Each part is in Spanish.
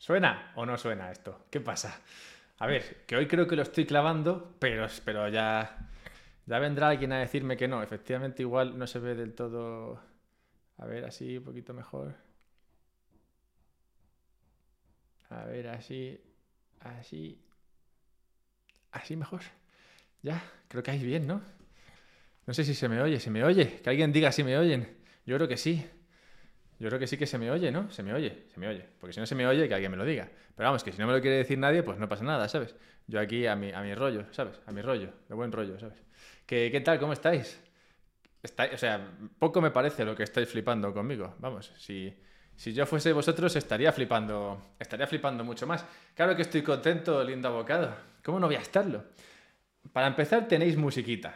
¿Suena o no suena esto? ¿Qué pasa? A ver, que hoy creo que lo estoy clavando, pero ya vendrá alguien a decirme que no. Efectivamente, igual no se ve del todo. A ver, así, un poquito mejor. A ver, así, así, así mejor. Ya, creo que ahí bien, ¿no? No sé si se me oye. ¿Se me oye? Que alguien diga si me oyen. Yo creo que sí. Yo creo que sí que se me oye, ¿no? Se me oye, se me oye. Porque si no se me oye, que alguien me lo diga. Pero vamos, que si no me lo quiere decir nadie, pues no pasa nada, ¿sabes? Yo aquí a mi rollo, ¿sabes? A mi rollo, de buen rollo, ¿sabes? ¿Qué tal? ¿Cómo estáis? O sea, poco me parece lo que estáis flipando conmigo. Vamos, si yo fuese vosotros estaría flipando mucho más. Claro que estoy contento, lindo abocado. ¿Cómo no voy a estarlo? Para empezar, tenéis musiquita.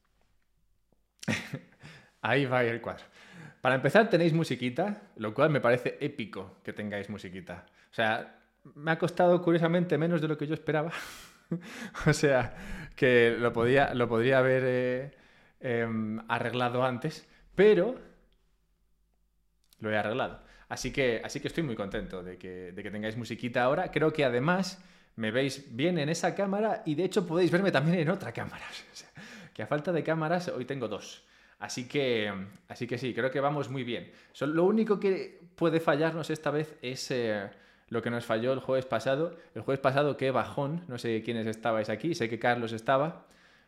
Ahí va el cuadro. Para empezar, tenéis musiquita, lo cual me parece épico que tengáis musiquita. O sea, me ha costado curiosamente menos de lo que yo esperaba. O sea, que lo podría haber arreglado antes, pero lo he arreglado. Así que estoy muy contento de que tengáis musiquita ahora. Creo que además me veis bien en esa cámara y de hecho podéis verme también en otra cámara. O sea, que a falta de cámaras hoy tengo dos. Así que sí, creo que vamos muy bien. Lo único que puede fallarnos esta vez es lo que nos falló el jueves pasado. El jueves pasado, qué bajón. No sé quiénes estabais aquí. Sé que Carlos estaba.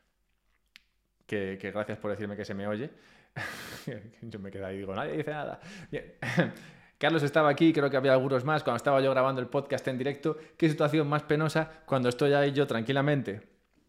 Que gracias por decirme que se me oye. Yo me quedo ahí y digo, nadie dice nada. Bien. Carlos estaba aquí, creo que había algunos más, cuando estaba yo grabando el podcast en directo. Qué situación más penosa cuando estoy ahí yo tranquilamente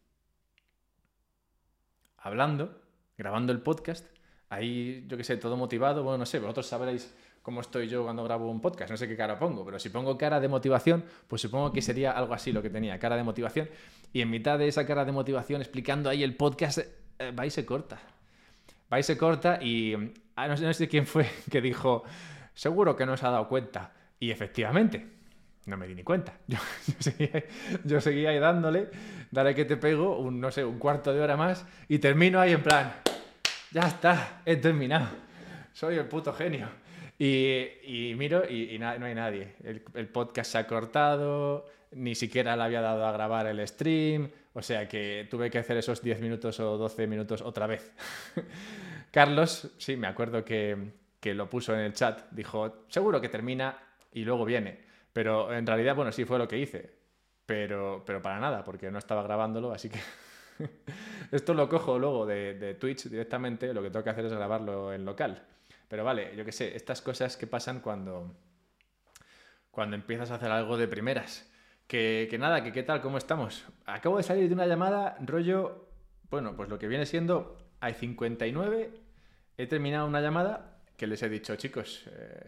hablando, grabando el podcast, ahí yo qué sé, todo motivado, bueno, no sé, vosotros sabréis cómo estoy yo cuando grabo un podcast, no sé qué cara pongo, pero si pongo cara de motivación, pues supongo que sería algo así lo que tenía, cara de motivación, y en mitad de esa cara de motivación explicando ahí el podcast, va y se corta. Va y se corta y no sé quién fue que dijo, seguro que no se ha dado cuenta. Y efectivamente, no me di ni cuenta. Yo seguía ahí dándole, dale que te pego, no sé, un cuarto de hora más y termino ahí en plan, ya está, he terminado. Soy el puto genio. Y miro y no hay nadie. El podcast se ha cortado, ni siquiera le había dado a grabar el stream, o sea que tuve que hacer esos 10 minutos o 12 minutos otra vez. Carlos, sí, me acuerdo que lo puso en el chat, dijo, seguro que termina y luego viene. Pero en realidad, bueno, sí fue lo que hice. Pero para nada, porque no estaba grabándolo, así que esto lo cojo luego de Twitch directamente, lo que tengo que hacer es grabarlo en local. Pero vale, yo qué sé, estas cosas que pasan cuando empiezas a hacer algo de primeras. Que nada, que qué tal, ¿cómo estamos? Acabo de salir de una llamada, rollo, bueno, pues lo que viene siendo, hay 59, he terminado una llamada que les he dicho, chicos,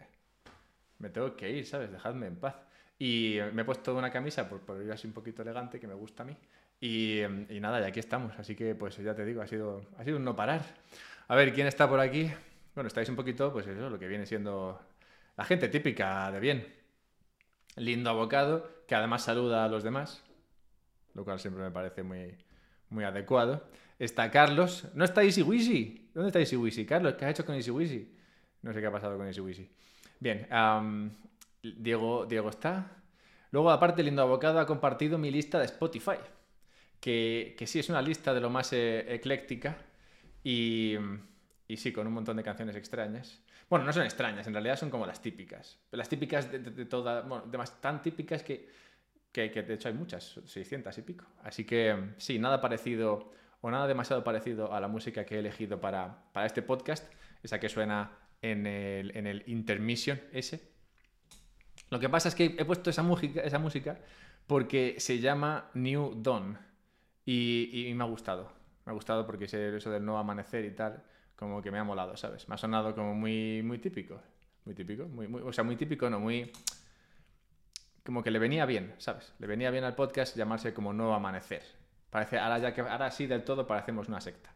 me tengo que ir, ¿sabes? Dejadme en paz. Y me he puesto una camisa por ir así un poquito elegante, que me gusta a mí. Y nada, y aquí estamos. Así que, pues ya te digo, ha sido un no parar. A ver, ¿quién está por aquí? Bueno, estáis un poquito, pues eso, lo que viene siendo la gente típica de bien. Lindo abocado, que además saluda a los demás, lo cual siempre me parece muy, muy adecuado. Está Carlos. ¿No está Easy Wisi? ¿Dónde está Easy Wisi? Carlos, ¿qué has hecho con Easy Wisi? No sé qué ha pasado con Easy Wisi. Bien, Diego está. Luego, aparte, Lindo Abocado ha compartido mi lista de Spotify, que sí es una lista de lo más ecléctica y, y sí, con un montón de canciones extrañas. Bueno, no son extrañas, en realidad son como las típicas. Las típicas de toda... Bueno, tan típicas que de hecho hay muchas, 600 y pico. Así que sí, nada parecido o nada demasiado parecido a la música que he elegido para este podcast, esa que suena en el intermission ese. Lo que pasa es que he puesto esa música porque se llama New Dawn y me ha gustado. Me ha gustado porque eso del nuevo amanecer y tal, como que me ha molado, ¿sabes? Me ha sonado como muy, muy típico. Muy típico, o sea, muy típico, no, muy... Como que le venía bien, ¿sabes? Le venía bien al podcast llamarse como Nuevo Amanecer. Parece, ahora sí del todo parecemos una secta.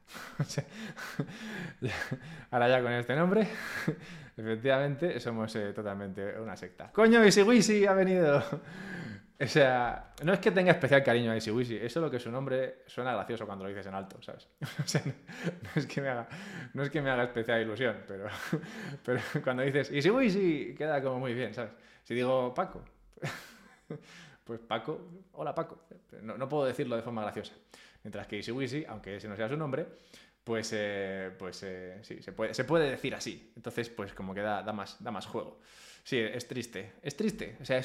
Ahora ya con este nombre, efectivamente, somos totalmente una secta. ¡Coño, Easy Wisi ha venido! O sea, no es que tenga especial cariño a Easy Wisi, eso es lo que su nombre suena gracioso cuando lo dices en alto, ¿sabes? O sea, no es que me haga especial ilusión, pero cuando dices Easy Wisi queda como muy bien, ¿sabes? Si digo Paco, Pues Paco, hola Paco. No puedo decirlo de forma graciosa. Mientras que Easy aunque ese no sea su nombre, pues sí, se puede decir así. Entonces, pues como que da más juego. Sí, es triste. Es triste. O sea,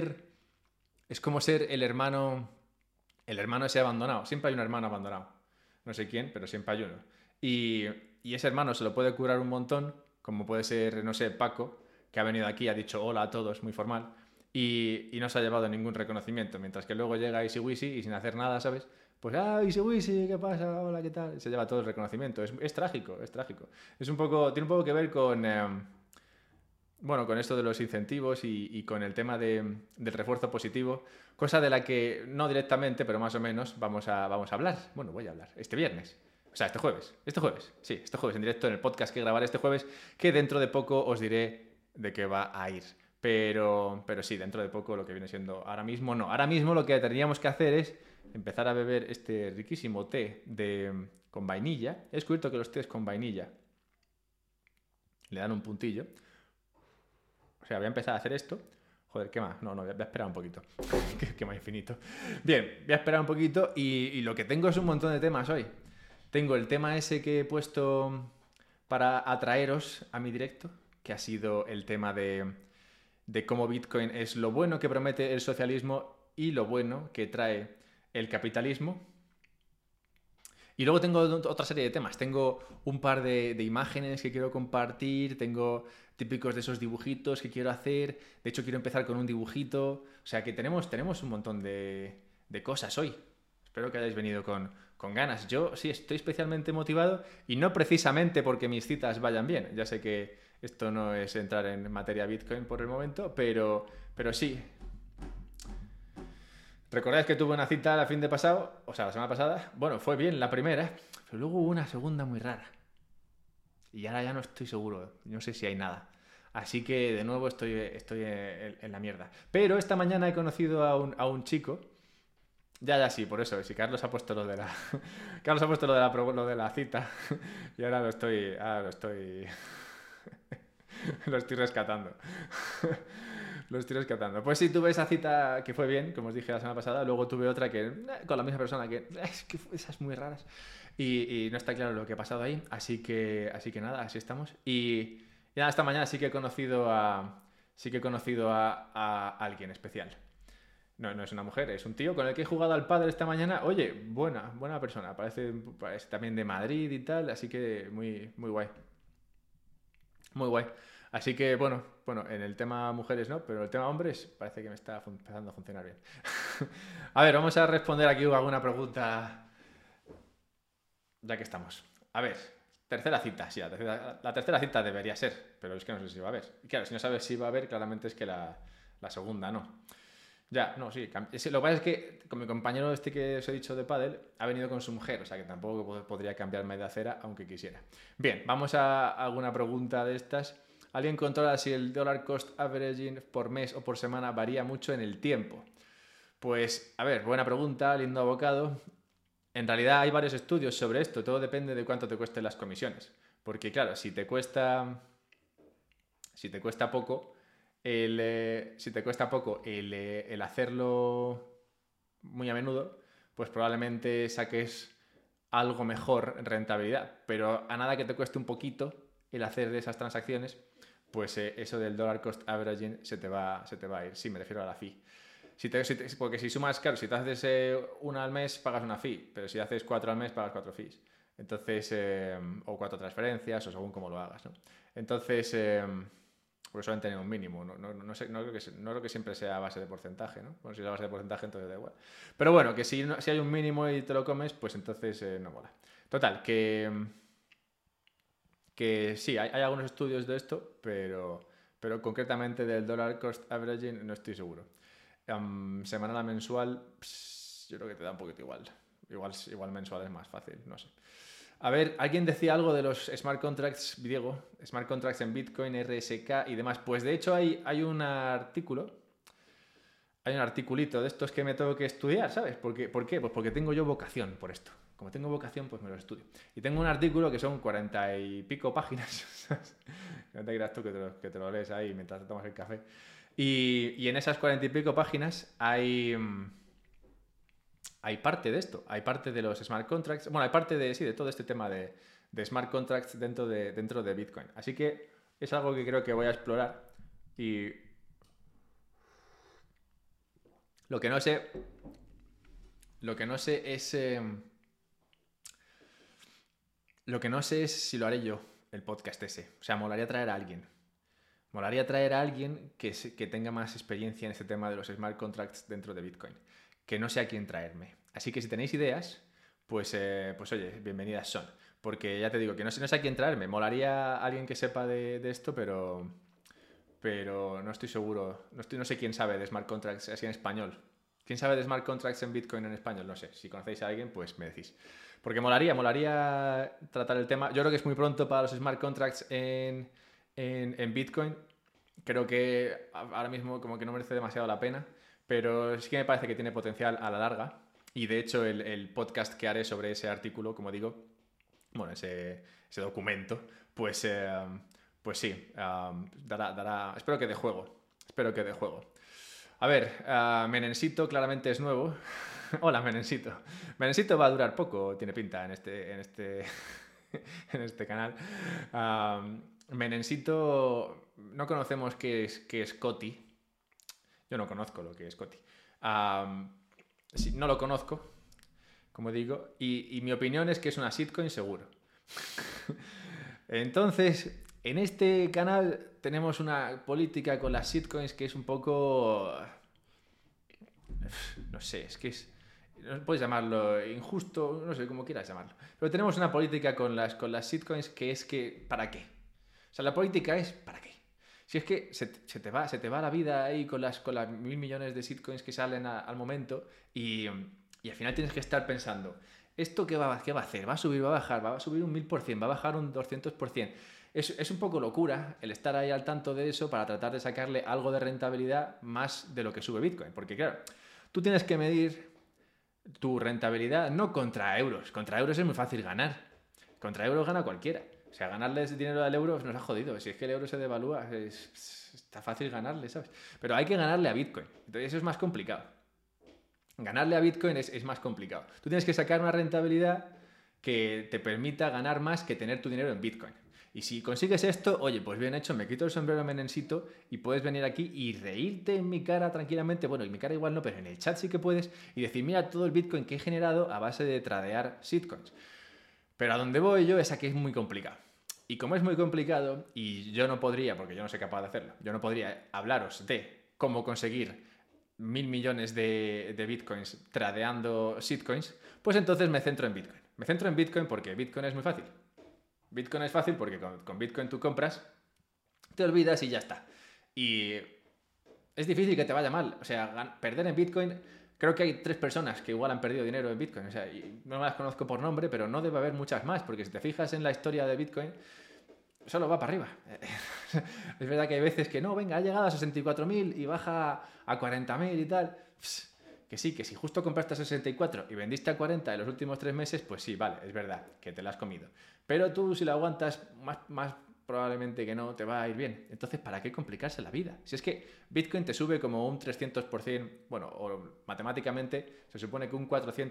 es como ser el hermano ese abandonado. Siempre hay un hermano abandonado. No sé quién, pero siempre hay uno. Y, y ese hermano se lo puede curar un montón, como puede ser, no sé, Paco, que ha venido aquí, ha dicho hola a todos, muy formal, y no se ha llevado ningún reconocimiento, mientras que luego llega Easy Wisi y sin hacer nada, ¿sabes? Pues, Easy Wisi, ¿qué pasa? Hola, ¿qué tal? Se lleva todo el reconocimiento. Es trágico, es trágico. Tiene un poco que ver con, bueno, con esto de los incentivos y con el tema del refuerzo positivo, cosa de la que no directamente, pero más o menos vamos a hablar. Bueno, voy a hablar este viernes. O sea, este jueves. Sí, este jueves en directo en el podcast que grabaré este jueves, que dentro de poco os diré de qué va a ir. Pero sí, dentro de poco lo que viene siendo ahora mismo no. Ahora mismo lo que tendríamos que hacer es empezar a beber este riquísimo té con vainilla. He descubierto que los tés con vainilla le dan un puntillo. O sea, voy a empezar a hacer esto. Joder, ¿qué más? No, voy a esperar un poquito. ¿Qué más infinito? Bien, voy a esperar un poquito y lo que tengo es un montón de temas hoy. Tengo el tema ese que he puesto para atraeros a mi directo, que ha sido el tema de cómo Bitcoin es lo bueno que promete el socialismo y lo bueno que trae el capitalismo. Y luego tengo otra serie de temas. Tengo un par de imágenes que quiero compartir. Tengo típicos de esos dibujitos que quiero hacer. De hecho, quiero empezar con un dibujito. O sea que tenemos un montón de cosas hoy. Espero que hayáis venido con ganas. Yo sí estoy especialmente motivado y no precisamente porque mis citas vayan bien. Ya sé que esto no es entrar en materia Bitcoin por el momento, pero sí, ¿recordáis que tuve una cita la fin de pasado? O sea, la semana pasada. Bueno, fue bien la primera, pero luego hubo una segunda muy rara. Y ahora ya no estoy seguro. No sé si hay nada. Así que de nuevo estoy en la mierda. Pero esta mañana he conocido a un chico. Ya, sí, por eso. Si Carlos ha puesto lo de la. Carlos ha puesto lo de la cita. Y ahora lo estoy. Lo estoy rescatando. Lo estoy rescatando. Pues sí, tuve esa cita que fue bien, como os dije la semana pasada. Luego tuve otra que con la misma persona que es que esas muy raras. Y no está claro lo que ha pasado ahí. Así que nada, así estamos. Y nada, esta mañana sí que he conocido a alguien especial. No es una mujer, es un tío con el que he jugado al pádel esta mañana. Oye, buena persona. Parece también de Madrid y tal. Así que muy guay. Muy guay. Así que, bueno, en el tema mujeres no, pero el tema hombres parece que me está empezando a funcionar bien. A ver, vamos a responder aquí alguna pregunta ya que estamos. A ver, tercera cita, sí, la tercera cita debería ser, pero es que no sé si va a haber. Y claro, si no sabes si va a haber, claramente es que la segunda no. Ya, no, sí. Lo que pasa es que con mi compañero este que os he dicho de pádel ha venido con su mujer, o sea que tampoco podría cambiarme de acera aunque quisiera. Bien, vamos a alguna pregunta de estas. ¿Alguien controla si el dollar cost averaging por mes o por semana varía mucho en el tiempo? Pues, a ver, buena pregunta, lindo abocado. En realidad hay varios estudios sobre esto, todo depende de cuánto te cuesten las comisiones. Porque claro, si te cuesta poco, el hacerlo muy a menudo, pues probablemente saques algo mejor en rentabilidad. Pero a nada que te cueste un poquito el hacer de esas transacciones, pues eso del dollar cost averaging se te va a ir. Sí, me refiero a la fee. Porque si sumas, claro, si te haces una al mes, pagas una fee, pero si haces 4 al mes, pagas 4 fees. Entonces, o 4 transferencias, o según cómo lo hagas, ¿no? Entonces, porque suelen tener un mínimo. No sé, no creo que siempre sea a base de porcentaje, ¿no? Bueno, si es a base de porcentaje, entonces da igual. Pero bueno, que si hay un mínimo y te lo comes, pues entonces no mola. Total, que sí, hay algunos estudios de esto, pero concretamente del dollar cost averaging no estoy seguro. Semanal a mensual, yo creo que te da un poquito igual. Igual mensual es más fácil, no sé. A ver, alguien decía algo de los smart contracts, Diego, smart contracts en Bitcoin, RSK y demás. Pues de hecho hay un articulito de estos que me tengo que estudiar, ¿sabes? ¿Por qué? Pues porque tengo yo vocación por esto. Como tengo vocación, pues me lo estudio. Y tengo un artículo que son 40 y pico páginas. No te creas tú que te lo lees ahí mientras te tomas el café. Y en esas 40 y pico páginas hay parte de esto, hay parte de los smart contracts, bueno, hay parte de todo este tema de smart contracts dentro de Bitcoin. Así que es algo que creo que voy a explorar y lo que no sé, es lo que no sé es si lo haré yo, el podcast ese. O sea, molaría traer a alguien. Molaría traer a alguien que tenga más experiencia en este tema de los smart contracts dentro de Bitcoin. Que no sé a quién traerme. Así que si tenéis ideas, pues oye, bienvenidas son. Porque ya te digo que no sé a quién traerme. Molaría alguien que sepa de esto, pero no estoy seguro. No sé quién sabe de smart contracts así en español. ¿Quién sabe de smart contracts en Bitcoin en español? No sé. Si conocéis a alguien, pues me decís. Porque molaría tratar el tema. Yo creo que es muy pronto para los smart contracts en Bitcoin. Creo que ahora mismo como que no merece demasiado la pena, pero sí que me parece que tiene potencial a la larga. Y de hecho el podcast que haré sobre ese artículo, como digo, bueno, ese documento, pues sí, espero que dé juego. Espero que dé juego. A ver, Menensito claramente es nuevo. Hola, Menensito. Menensito va a durar poco, tiene pinta en este canal. Menensito, no conocemos qué es Coti. Yo no conozco lo que es Coti. Sí, no lo conozco, como digo, y mi opinión es que es una shitcoin seguro. Entonces, en este canal tenemos una política con las shitcoins que es un poco... No sé, es que es... Puedes llamarlo injusto, no sé cómo quieras llamarlo. Pero tenemos una política con las shitcoins que es que... ¿Para qué? O sea, la política es ¿para qué? Si es que se te va la vida ahí con las 1.000 millones de shitcoins que salen al momento y al final tienes que estar pensando, ¿esto qué va a hacer? ¿Va a subir? ¿Va a bajar? ¿Va a subir un 1000%? ¿Va a bajar un 200%? Es un poco locura el estar ahí al tanto de eso para tratar de sacarle algo de rentabilidad más de lo que sube Bitcoin. Porque claro, tú tienes que medir tu rentabilidad no contra euros. Contra euros es muy fácil ganar. Contra euros gana cualquiera. O sea, ganarles dinero al euro nos ha jodido. Si es que el euro se devalúa, está fácil ganarle, ¿sabes? Pero hay que ganarle a Bitcoin. Entonces eso es más complicado. Ganarle a Bitcoin es más complicado. Tú tienes que sacar una rentabilidad que te permita ganar más que tener tu dinero en Bitcoin. Y si consigues esto, oye, pues bien hecho, me quito el sombrero Menensito y puedes venir aquí y reírte en mi cara tranquilamente. Bueno, en mi cara igual no, pero en el chat sí que puedes. Y decir, mira todo el Bitcoin que he generado a base de tradear shitcoins. Pero a donde voy yo es a que es muy complicado. Y como es muy complicado, y yo no podría, porque yo no soy capaz de hacerlo, yo no podría hablaros de cómo conseguir 1.000 millones de bitcoins tradeando shitcoins, pues entonces me centro en Bitcoin. Me centro en Bitcoin porque Bitcoin es muy fácil. Bitcoin es fácil porque con Bitcoin tú compras, te olvidas y ya está. Y es difícil que te vaya mal. O sea, perder en Bitcoin, creo que hay 3 personas que igual han perdido dinero en Bitcoin. O sea, no las conozco por nombre, pero no debe haber muchas más, porque si te fijas en la historia de Bitcoin, solo va para arriba. Es verdad que hay veces que no, venga, ha llegado a 64.000 y baja a 40.000 y tal. Que sí, que si justo compraste a 64 y vendiste a 40 en los últimos 3 meses, pues sí, vale, es verdad, que te la has comido. Pero tú si la aguantas, más probablemente que no te va a ir bien. Entonces, ¿para qué complicarse la vida? Si es que Bitcoin te sube como un 300%, bueno, o matemáticamente se supone que un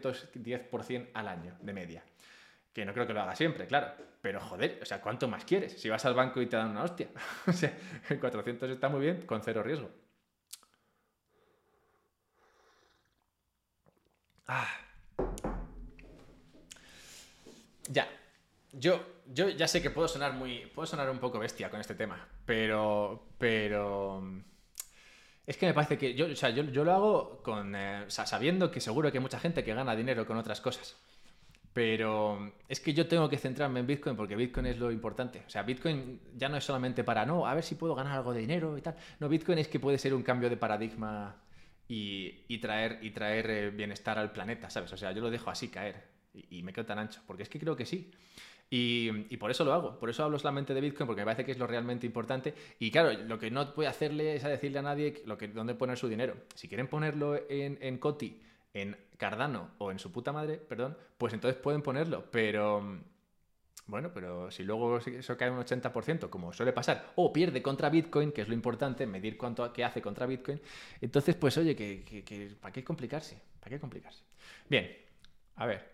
410% al año de media. Que no creo que lo haga siempre, claro. Pero joder, o sea, ¿cuánto más quieres? Si vas al banco y te dan una hostia. O sea, el 400 está muy bien, con 0 riesgo. Ah, ya. Yo ya sé que puedo sonar un poco bestia con este tema, pero es que me parece que o sea, yo lo hago sabiendo que seguro que hay mucha gente que gana dinero con otras cosas. Pero es que yo tengo que centrarme en Bitcoin porque Bitcoin es lo importante. O sea, Bitcoin ya no es solamente para, no, a ver si puedo ganar algo de dinero y tal. No, Bitcoin es que puede ser un cambio de paradigma y traer bienestar al planeta, ¿sabes? O sea, yo lo dejo así caer y me quedo tan ancho, porque es que creo que sí. Y por eso lo hago, por eso hablo solamente de Bitcoin, porque me parece que es lo realmente importante. Y claro, lo que no voy a hacerle es a decirle a nadie dónde poner su dinero. Si quieren ponerlo en Coti, en Cardano o en su puta madre, perdón, pues entonces pueden ponerlo. Bueno, pero si luego eso cae un 80%, como suele pasar, o pierde contra Bitcoin, que es lo importante, medir qué hace contra Bitcoin, entonces, pues oye, ¿para qué complicarse? ¿Para qué complicarse? Bien, a ver.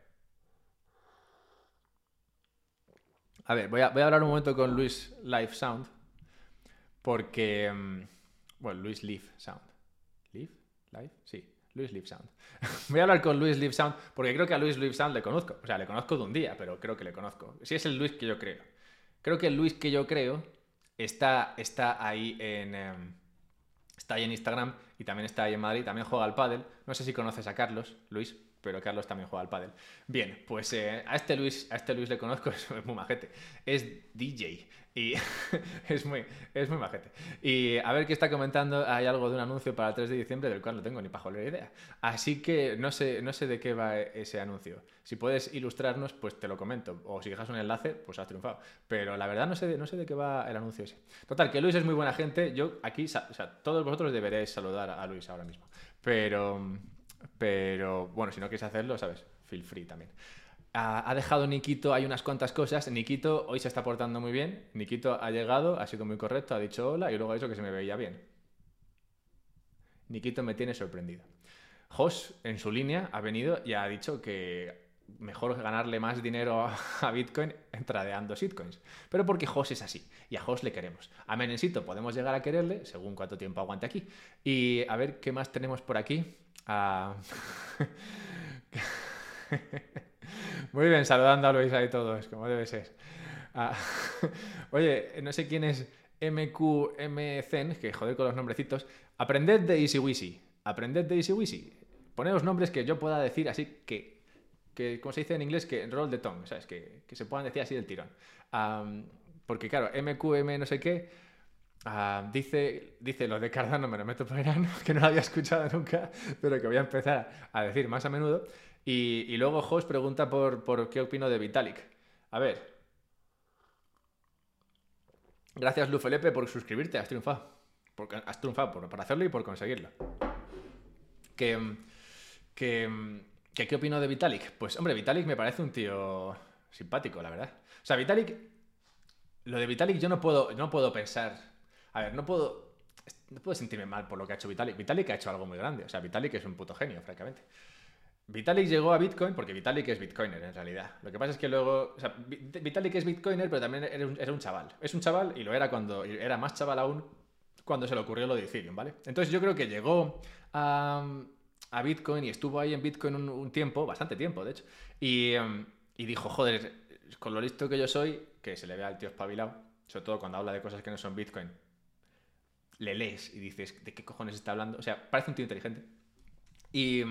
Voy a hablar un momento con Luis Live Sound, porque... bueno, Luis Live Sound. ¿Live? ¿Live? Sí, Luis Live Sound. Voy a hablar con Luis Live Sound, porque creo que a Luis Live Sound le conozco. O sea, le conozco de un día, pero creo que le conozco. Si es el Luis que yo creo. Creo que el Luis que yo creo está ahí está ahí en Instagram y también está ahí en Madrid. También juega al pádel. No sé si conoces a Carlos, Luis, pero Carlos también juega al pádel. Bien, pues a este Luis le conozco, es muy majete. Es DJ y es muy majete. Y a ver qué está comentando, hay algo de un anuncio para el 3 de diciembre del cual no tengo ni pajolera idea. Así que no sé de qué va ese anuncio. Si puedes ilustrarnos, pues te lo comento. O si dejas un enlace, pues has triunfado. Pero la verdad no sé de qué va el anuncio ese. Total, que Luis es muy buena gente. Yo aquí, o sea, todos vosotros deberéis saludar a Luis ahora mismo. Pero bueno, si no quieres hacerlo, ¿sabes? Feel free también. Ha dejado Nikito, hay unas cuantas cosas. Nikito hoy se está portando muy bien. Nikito ha llegado, ha sido muy correcto, ha dicho hola y luego ha dicho que se me veía bien. Nikito me tiene sorprendido. Jos, en su línea, ha venido y ha dicho que mejor ganarle más dinero a Bitcoin tradeando shitcoins. Pero porque Jos es así y a Jos le queremos. A Menencito podemos llegar a quererle según cuánto tiempo aguante aquí. Y a ver qué más tenemos por aquí. Ah, muy bien, saludando a Luis ahí todos, como debe ser. Ah, oye, no sé quién es MQMCen, que joder con los nombrecitos. Aprended de EasyWeasy. Aprended de EasyWeasy. Ponedos nombres que yo pueda decir así como se dice en inglés, que roll the tongue, ¿sabes? Que se puedan decir así del tirón. Porque claro, MQM no sé qué, dice lo de Cardano, me lo meto por el ano, que no lo había escuchado nunca, pero que voy a empezar a decir más a menudo. Y luego Jos pregunta por qué opino de Vitalik. A ver, gracias Lufelepe por suscribirte, has triunfado. Has triunfado por hacerlo y por conseguirlo. Que, ¿Qué opino de Vitalik? Pues hombre, Vitalik me parece un tío simpático, la verdad. O sea, lo de Vitalik yo no puedo pensar. A ver, no puedo sentirme mal por lo que ha hecho Vitalik. Vitalik ha hecho algo muy grande. O sea, Vitalik es un puto genio, francamente. Vitalik llegó a Bitcoin porque Vitalik es Bitcoiner en realidad. Lo que pasa es que luego. O sea, Vitalik es Bitcoiner, pero también era un chaval. Es un chaval y lo era cuando. Era más chaval aún cuando se le ocurrió lo de Ethereum, ¿vale? Entonces yo creo que llegó a Bitcoin y estuvo ahí en Bitcoin un tiempo, bastante tiempo, de hecho. Y dijo, joder, con lo listo que yo soy, que se le ve al tío espabilado, sobre todo cuando habla de cosas que no son Bitcoin, le lees y dices, ¿de qué cojones está hablando? O sea, parece un tío inteligente. Y,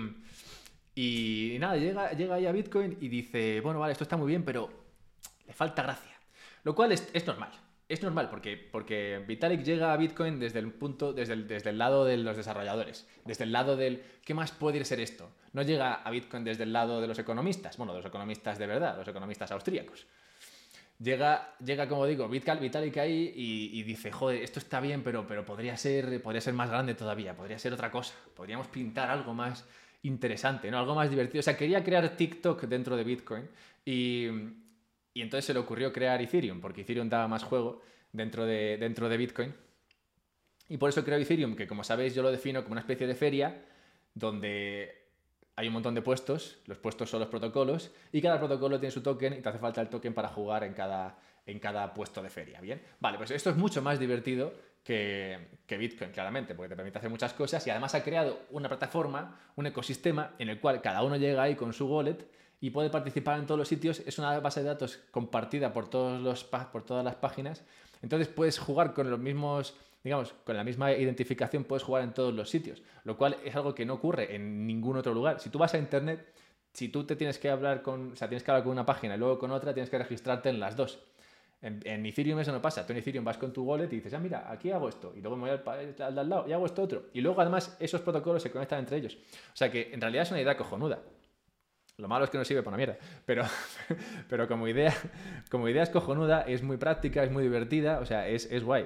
y nada, llega ahí a Bitcoin y dice, bueno, vale, esto está muy bien, pero le falta gracia. Lo cual es normal. Es normal porque Vitalik llega a Bitcoin desde el lado de los desarrolladores, desde el lado del ¿qué más puede ser esto? No llega a Bitcoin desde el lado de los economistas, bueno, de los economistas de verdad, los economistas austríacos. Llega como digo, Vitalik ahí y dice, joder, esto está bien, pero podría ser más grande todavía, podría ser otra cosa, podríamos pintar algo más interesante, ¿no? Algo más divertido. O sea, quería crear TikTok dentro de Bitcoin y, y entonces se le ocurrió crear Ethereum, porque Ethereum daba más juego dentro de Bitcoin. Y por eso creó Ethereum, que como sabéis yo lo defino como una especie de feria donde hay un montón de puestos, los puestos son los protocolos, y cada protocolo tiene su token y te hace falta el token para jugar en cada puesto de feria, ¿bien? Vale, pues esto es mucho más divertido que Bitcoin, claramente, porque te permite hacer muchas cosas y además ha creado una plataforma, un ecosistema en el cual cada uno llega ahí con su wallet y puede participar en todos los sitios. Es una base de datos compartida por todas las páginas. Entonces puedes jugar con los mismos, digamos, con la misma identificación, puedes jugar en todos los sitios, lo cual es algo que no ocurre en ningún otro lugar. Si tú vas a internet, si tú te tienes que hablar tienes que hablar con una página y luego con otra, tienes que registrarte en las dos. En Ethereum eso no pasa. Tú en Ethereum vas con tu wallet y dices, mira, aquí hago esto. Y luego me voy al lado y hago esto otro. Y luego además esos protocolos se conectan entre ellos. O sea que en realidad es una idea cojonuda. Lo malo es que no sirve para una mierda. Pero como idea es cojonuda, es muy práctica, es muy divertida. O sea, es guay.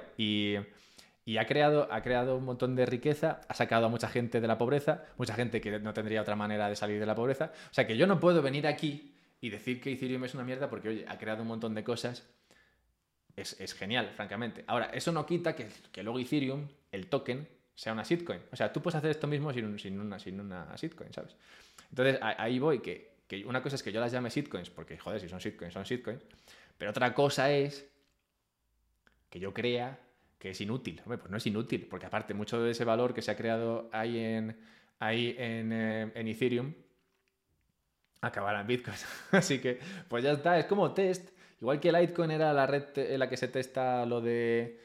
Y ha creado un montón de riqueza, ha sacado a mucha gente de la pobreza, mucha gente que no tendría otra manera de salir de la pobreza. O sea que yo no puedo venir aquí y decir que Ethereum es una mierda porque, oye, ha creado un montón de cosas, es genial, francamente. Ahora, eso no quita que luego Ethereum, el token, sea una shitcoin. O sea, tú puedes hacer esto mismo sin una shitcoin, ¿sabes? Entonces, ahí voy, que una cosa es que yo las llame shitcoins, porque, joder, si son shitcoins, pero otra cosa es que yo crea que es inútil. Hombre, pues no es inútil, porque aparte mucho de ese valor que se ha creado ahí en Ethereum acabará en Bitcoin. Así que, pues ya está, es como test. Igual que Litecoin era la red en la que se testa lo de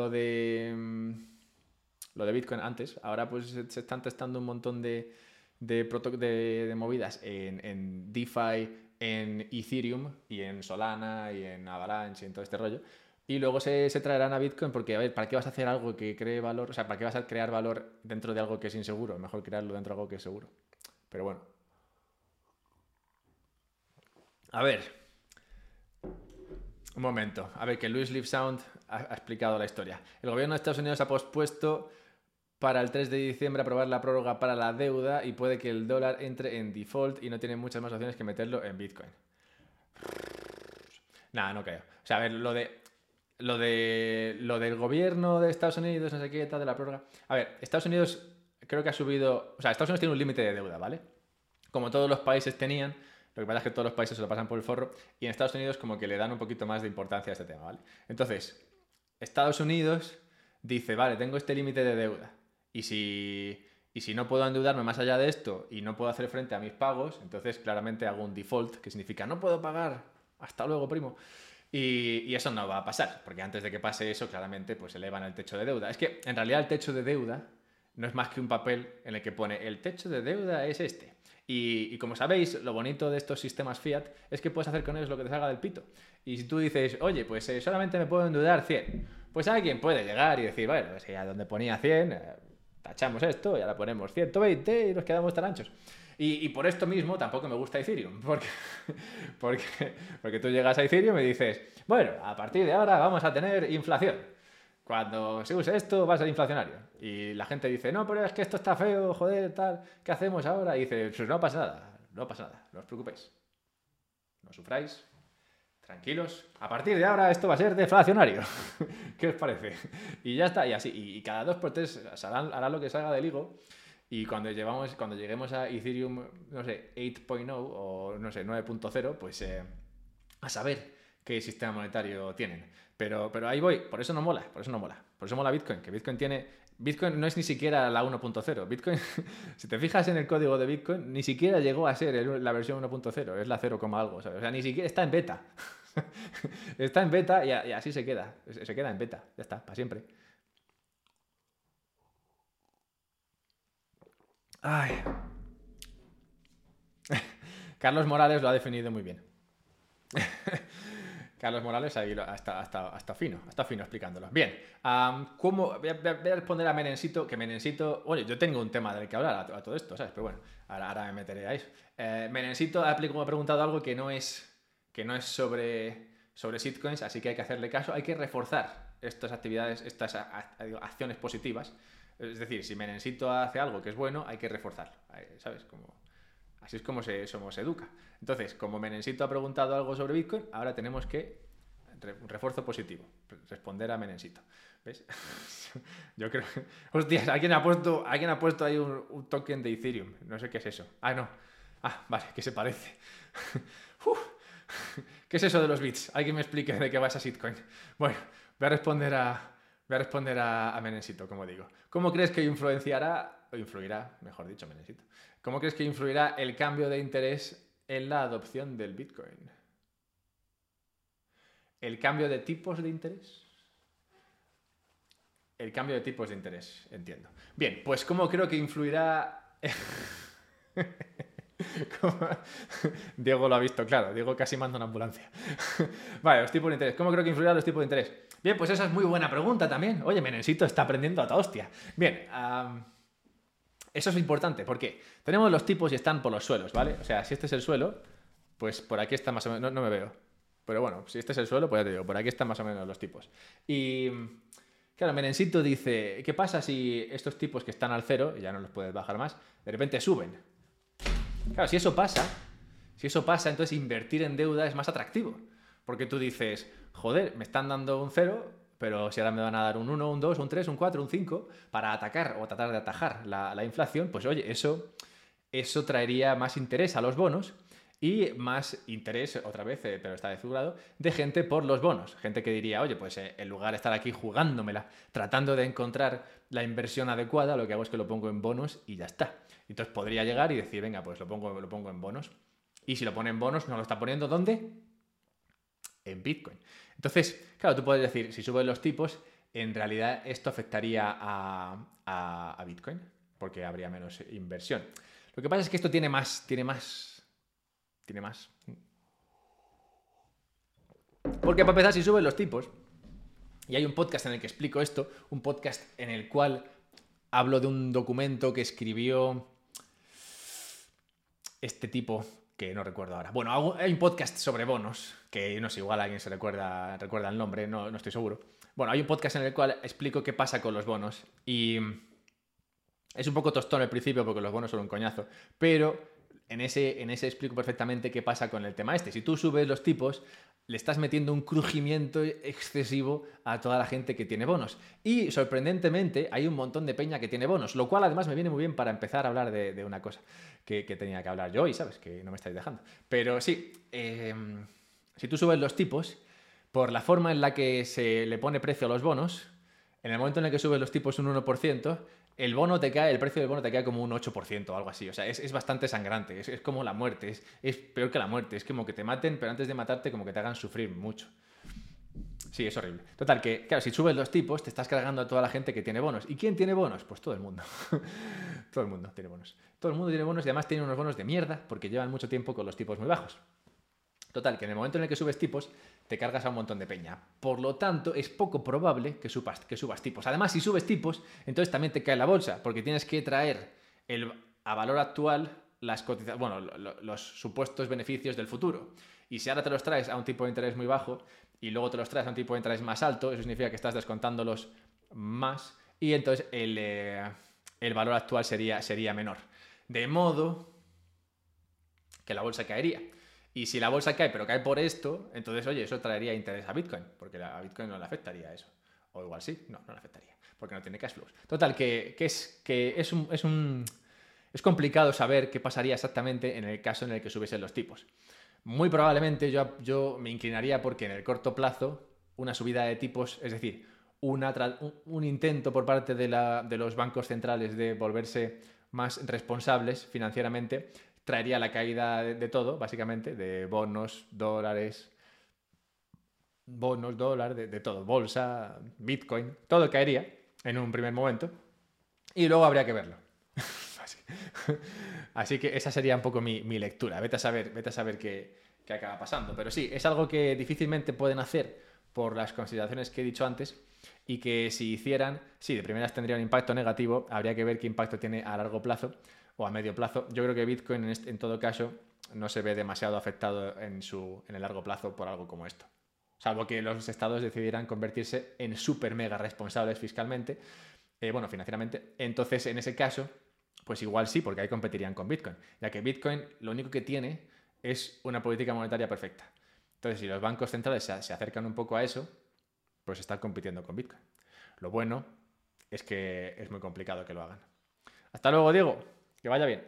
Bitcoin antes, ahora pues se están testando un montón de movidas en DeFi, en Ethereum y en Solana y en Avalanche y en todo este rollo. Y luego se traerán a Bitcoin porque, a ver, ¿para qué vas a hacer algo que cree valor? O sea, ¿para qué vas a crear valor dentro de algo que es inseguro? Mejor crearlo dentro de algo que es seguro. Pero bueno. A ver, un momento. A ver, que Louis Livesound ha explicado la historia. El gobierno de Estados Unidos ha pospuesto para el 3 de diciembre aprobar la prórroga para la deuda y puede que el dólar entre en default y no tiene muchas más opciones que meterlo en Bitcoin. Nada, no creo. O sea, a ver, lo del gobierno de Estados Unidos, no sé qué, tal, de la prórroga. A ver, Estados Unidos creo que ha subido... O sea, Estados Unidos tiene un límite de deuda, ¿vale? Como todos los países tenían, lo que pasa es que todos los países se lo pasan por el forro y en Estados Unidos como que le dan un poquito más de importancia a este tema, ¿vale? Entonces, Estados Unidos dice, vale, tengo este límite de deuda y si no puedo endeudarme más allá de esto y no puedo hacer frente a mis pagos, entonces claramente hago un default, que significa no puedo pagar, hasta luego, primo. Y eso no va a pasar, porque antes de que pase eso, claramente pues elevan el techo de deuda. Es que en realidad el techo de deuda no es más que un papel en el que pone el techo de deuda es este. Y como sabéis, lo bonito de estos sistemas fiat es que puedes hacer con ellos lo que te salga del pito. Y si tú dices, oye, pues solamente me puedo endeudar 100, pues alguien puede llegar y decir, bueno, pues a donde ponía 100, tachamos esto y ahora ponemos 120 y nos quedamos tan anchos. Y por esto mismo tampoco me gusta Ethereum, porque tú llegas a Ethereum y dices, bueno, a partir de ahora vamos a tener inflación. Cuando se use esto va a ser inflacionario. Y la gente dice, no, pero es que esto está feo, joder, tal, ¿qué hacemos ahora? Y dice, pues no pasa nada, no os preocupéis. No sufráis, tranquilos. A partir de ahora esto va a ser deflacionario. ¿Qué os parece? Y ya está, y así. Y cada 2x3 hará lo que salga del higo. Y cuando lleguemos a Ethereum, no sé, 8.0 o no sé, 9.0, pues a saber qué sistema monetario tienen. Pero ahí voy, por eso no mola. Por eso mola Bitcoin, que Bitcoin no es ni siquiera la 1.0. Bitcoin, si te fijas en el código de Bitcoin, ni siquiera llegó a ser la versión 1.0, es la 0, algo, ¿sabes? O sea, ni siquiera está en beta. Está en beta y así se queda. Se queda en beta, ya está, para siempre. Ay. Carlos Morales lo ha definido muy bien. Carlos Morales ahí hasta fino explicándolo. Bien, voy a responder a Menensito, que Menensito... Oye, yo tengo un tema del que hablar a todo esto, ¿sabes? Pero bueno, ahora me meteré a eso. Menensito ha preguntado algo que no es sobre shitcoins, así que hay que hacerle caso. Hay que reforzar estas actividades, estas acciones positivas. Es decir, si Menensito hace algo que es bueno, hay que reforzarlo, ¿sabes? Así es como se educa. Entonces, como Menensito ha preguntado algo sobre Bitcoin, ahora tenemos que un refuerzo positivo, responder a Menensito. ¿Ves? Yo creo... Hostias, alguien ha puesto ahí un token de Ethereum. No sé qué es eso. Ah, no. Ah, vale, que se parece. ¿Qué es eso de los bits? Alguien me explique de qué va esa shitcoin. Bueno, voy a responder a Menensito, como digo. ¿Cómo crees que influirá, mejor dicho, Menensito? ¿Cómo crees que influirá el cambio de interés en la adopción del Bitcoin? ¿El cambio de tipos de interés? El cambio de tipos de interés, entiendo. Bien, pues ¿cómo creo que influirá... Diego lo ha visto, claro. Diego casi manda una ambulancia. Vale, los tipos de interés. ¿Cómo creo que influirán los tipos de interés? Bien, pues esa es muy buena pregunta también. Oye, Menensito está aprendiendo a toda hostia. Bien, eso es importante porque tenemos los tipos y están por los suelos, ¿vale? O sea, si este es el suelo, pues por aquí está más o menos... No me veo. Pero bueno, si este es el suelo, pues ya te digo, por aquí están más o menos los tipos. Y... Claro, Menensito dice, ¿qué pasa si estos tipos que están al cero, y ya no los puedes bajar más, de repente suben? Claro, si eso pasa, Si eso pasa, entonces invertir en deuda es más atractivo. Porque tú dices, joder, me están dando un 0, pero si ahora me van a dar un 1, un 2, un 3, un 4, un 5 para atacar o tratar de atajar la inflación, pues oye, eso traería más interés a los bonos y más interés, otra vez, pero está desfigurado, de gente por los bonos. Gente que diría, oye, pues en lugar de estar aquí jugándomela, tratando de encontrar la inversión adecuada, lo que hago es que lo pongo en bonos y ya está. Entonces podría llegar y decir, venga, pues lo pongo en bonos. Y si lo pone en bonos, ¿no lo está poniendo dónde? En Bitcoin. Entonces, claro, tú puedes decir, si suben los tipos, en realidad esto afectaría a Bitcoin, porque habría menos inversión. Lo que pasa es que esto tiene más. Porque para empezar, si suben los tipos, y hay un podcast en el que explico esto, un podcast en el cual hablo de un documento que escribió este tipo, que no recuerdo ahora. Bueno, hay un podcast sobre bonos, que no sé, igual alguien se recuerda el nombre, no estoy seguro. Bueno, hay un podcast en el cual explico qué pasa con los bonos y es un poco tostón al principio porque los bonos son un coñazo, pero en ese explico perfectamente qué pasa con el tema este. Si tú subes los tipos, le estás metiendo un crujimiento excesivo a toda la gente que tiene bonos. Y sorprendentemente hay un montón de peña que tiene bonos, lo cual además me viene muy bien para empezar a hablar de una cosa que tenía que hablar yo y sabes que no me estáis dejando. Pero sí, si tú subes los tipos, por la forma en la que se le pone precio a los bonos, en el momento en el que subes los tipos un 1%, el precio del bono te cae como un 8% o algo así. O sea, es bastante sangrante, es como la muerte, es peor que la muerte, es como que te maten, pero antes de matarte como que te hagan sufrir mucho. Sí, es horrible. Total, que claro, si subes los tipos, te estás cargando a toda la gente que tiene bonos. ¿Y quién tiene bonos? Pues todo el mundo. Todo el mundo tiene bonos. Todo el mundo tiene bonos y además tiene unos bonos de mierda porque llevan mucho tiempo con los tipos muy bajos. Total, que en el momento en el que subes tipos, te cargas a un montón de peña. Por lo tanto, es poco probable que subas tipos. Además, si subes tipos, entonces también te cae la bolsa, porque tienes que traer a valor actual los supuestos beneficios del futuro. Y si ahora te los traes a un tipo de interés muy bajo y luego te los traes a un tipo de interés más alto, eso significa que estás descontándolos más y entonces el valor actual sería menor. De modo que la bolsa caería. Y si la bolsa cae, pero cae por esto, entonces, oye, eso traería interés a Bitcoin, porque a Bitcoin no le afectaría eso. O igual sí, no le afectaría, porque no tiene cash flows. Total, que es complicado saber qué pasaría exactamente en el caso en el que subiesen los tipos. Muy probablemente yo me inclinaría porque en el corto plazo una subida de tipos, es decir, un intento por parte de los bancos centrales de volverse más responsables financieramente, traería la caída de todo, básicamente, de bonos, dólares, de todo, bolsa, Bitcoin, todo caería en un primer momento y luego habría que verlo. Así que esa sería un poco mi lectura. Vete a saber qué acaba pasando. Pero sí, es algo que difícilmente pueden hacer por las consideraciones que he dicho antes y que si hicieran, sí, de primeras tendría un impacto negativo, habría que ver qué impacto tiene a largo plazo o a medio plazo. Yo creo que Bitcoin en todo caso no se ve demasiado afectado en el largo plazo por algo como esto. Salvo que los estados decidieran convertirse en súper mega responsables fiscalmente, financieramente. Entonces, en ese caso, pues igual sí, porque ahí competirían con Bitcoin. Ya que Bitcoin lo único que tiene es una política monetaria perfecta. Entonces, si los bancos centrales se acercan un poco a eso, pues están compitiendo con Bitcoin. Lo bueno es que es muy complicado que lo hagan. Hasta luego, Diego. Que vaya bien.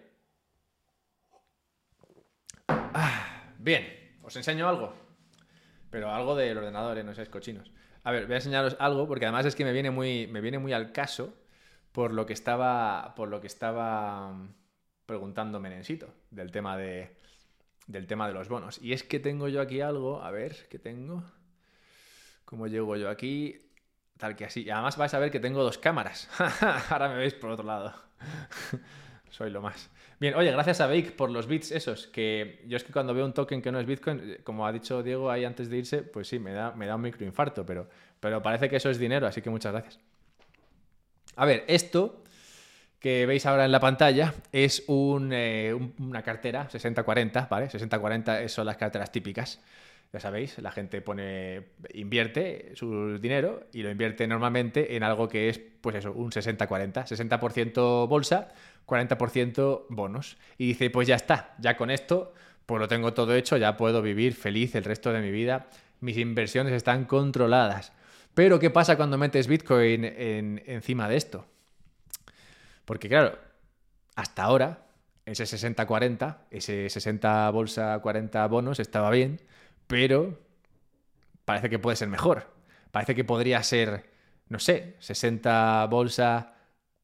Bien, os enseño algo. Pero algo del ordenador, no seáis cochinos. A ver, voy a enseñaros algo porque además es que me viene muy al caso por lo que estaba preguntándome Nensito del tema de los bonos. Y es que tengo yo aquí algo, a ver, ¿qué tengo? ¿Cómo llego yo aquí? Tal que así. Y además vais a ver que tengo 2 cámaras. Ahora me veis por otro lado. Soy lo más. Bien, oye, gracias a Bake por los bits esos, que yo es que cuando veo un token que no es Bitcoin, como ha dicho Diego ahí antes de irse, pues sí, me da un microinfarto, pero parece que eso es dinero, así que muchas gracias. A ver, esto que veis ahora en la pantalla es una cartera 60-40, ¿vale? 60-40 son las carteras típicas. Ya sabéis, la gente invierte su dinero y lo invierte normalmente en algo que es, pues eso, un 60-40. 60% bolsa, 40% bonos. Y dice, pues ya está, ya con esto pues lo tengo todo hecho, ya puedo vivir feliz el resto de mi vida, mis inversiones están controladas. Pero ¿qué pasa cuando metes Bitcoin encima de esto? Porque claro, hasta ahora, ese 60-40, ese 60 bolsa, 40 bonos estaba bien, pero parece que puede ser mejor. Parece que podría ser, no sé, 60 bolsa,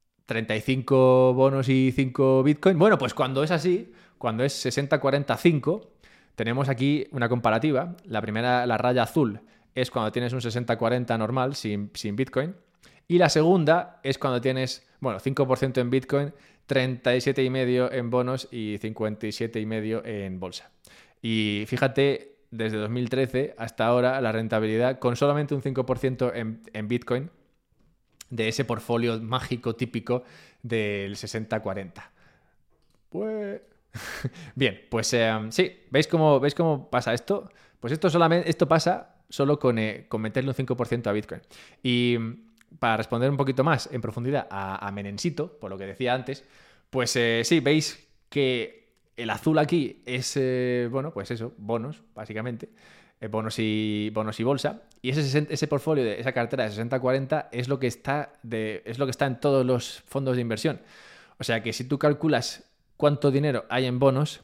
35 bonos y 5 Bitcoin. Bueno, pues cuando es así, cuando es 60-40-5, tenemos aquí una comparativa. La primera, la raya azul, es cuando tienes un 60-40 normal, sin Bitcoin. Y la segunda es cuando tienes, bueno, 5% en Bitcoin, 37,5% en bonos y 57,5% en bolsa. Y fíjate, desde 2013 hasta ahora, la rentabilidad con solamente un 5% en Bitcoin de ese portfolio mágico típico del 60-40. Pues... Bien, pues sí, ¿veis cómo pasa esto? Pues esto pasa solo con meterle un 5% a Bitcoin. Y para responder un poquito más en profundidad a Menensito, por lo que decía antes, pues sí, veis que el azul aquí es, bueno, pues eso, bonos, básicamente. Bonos y bolsa. Y ese portfolio de esa cartera de 60-40 es lo que está en todos los fondos de inversión. O sea que si tú calculas cuánto dinero hay en bonos,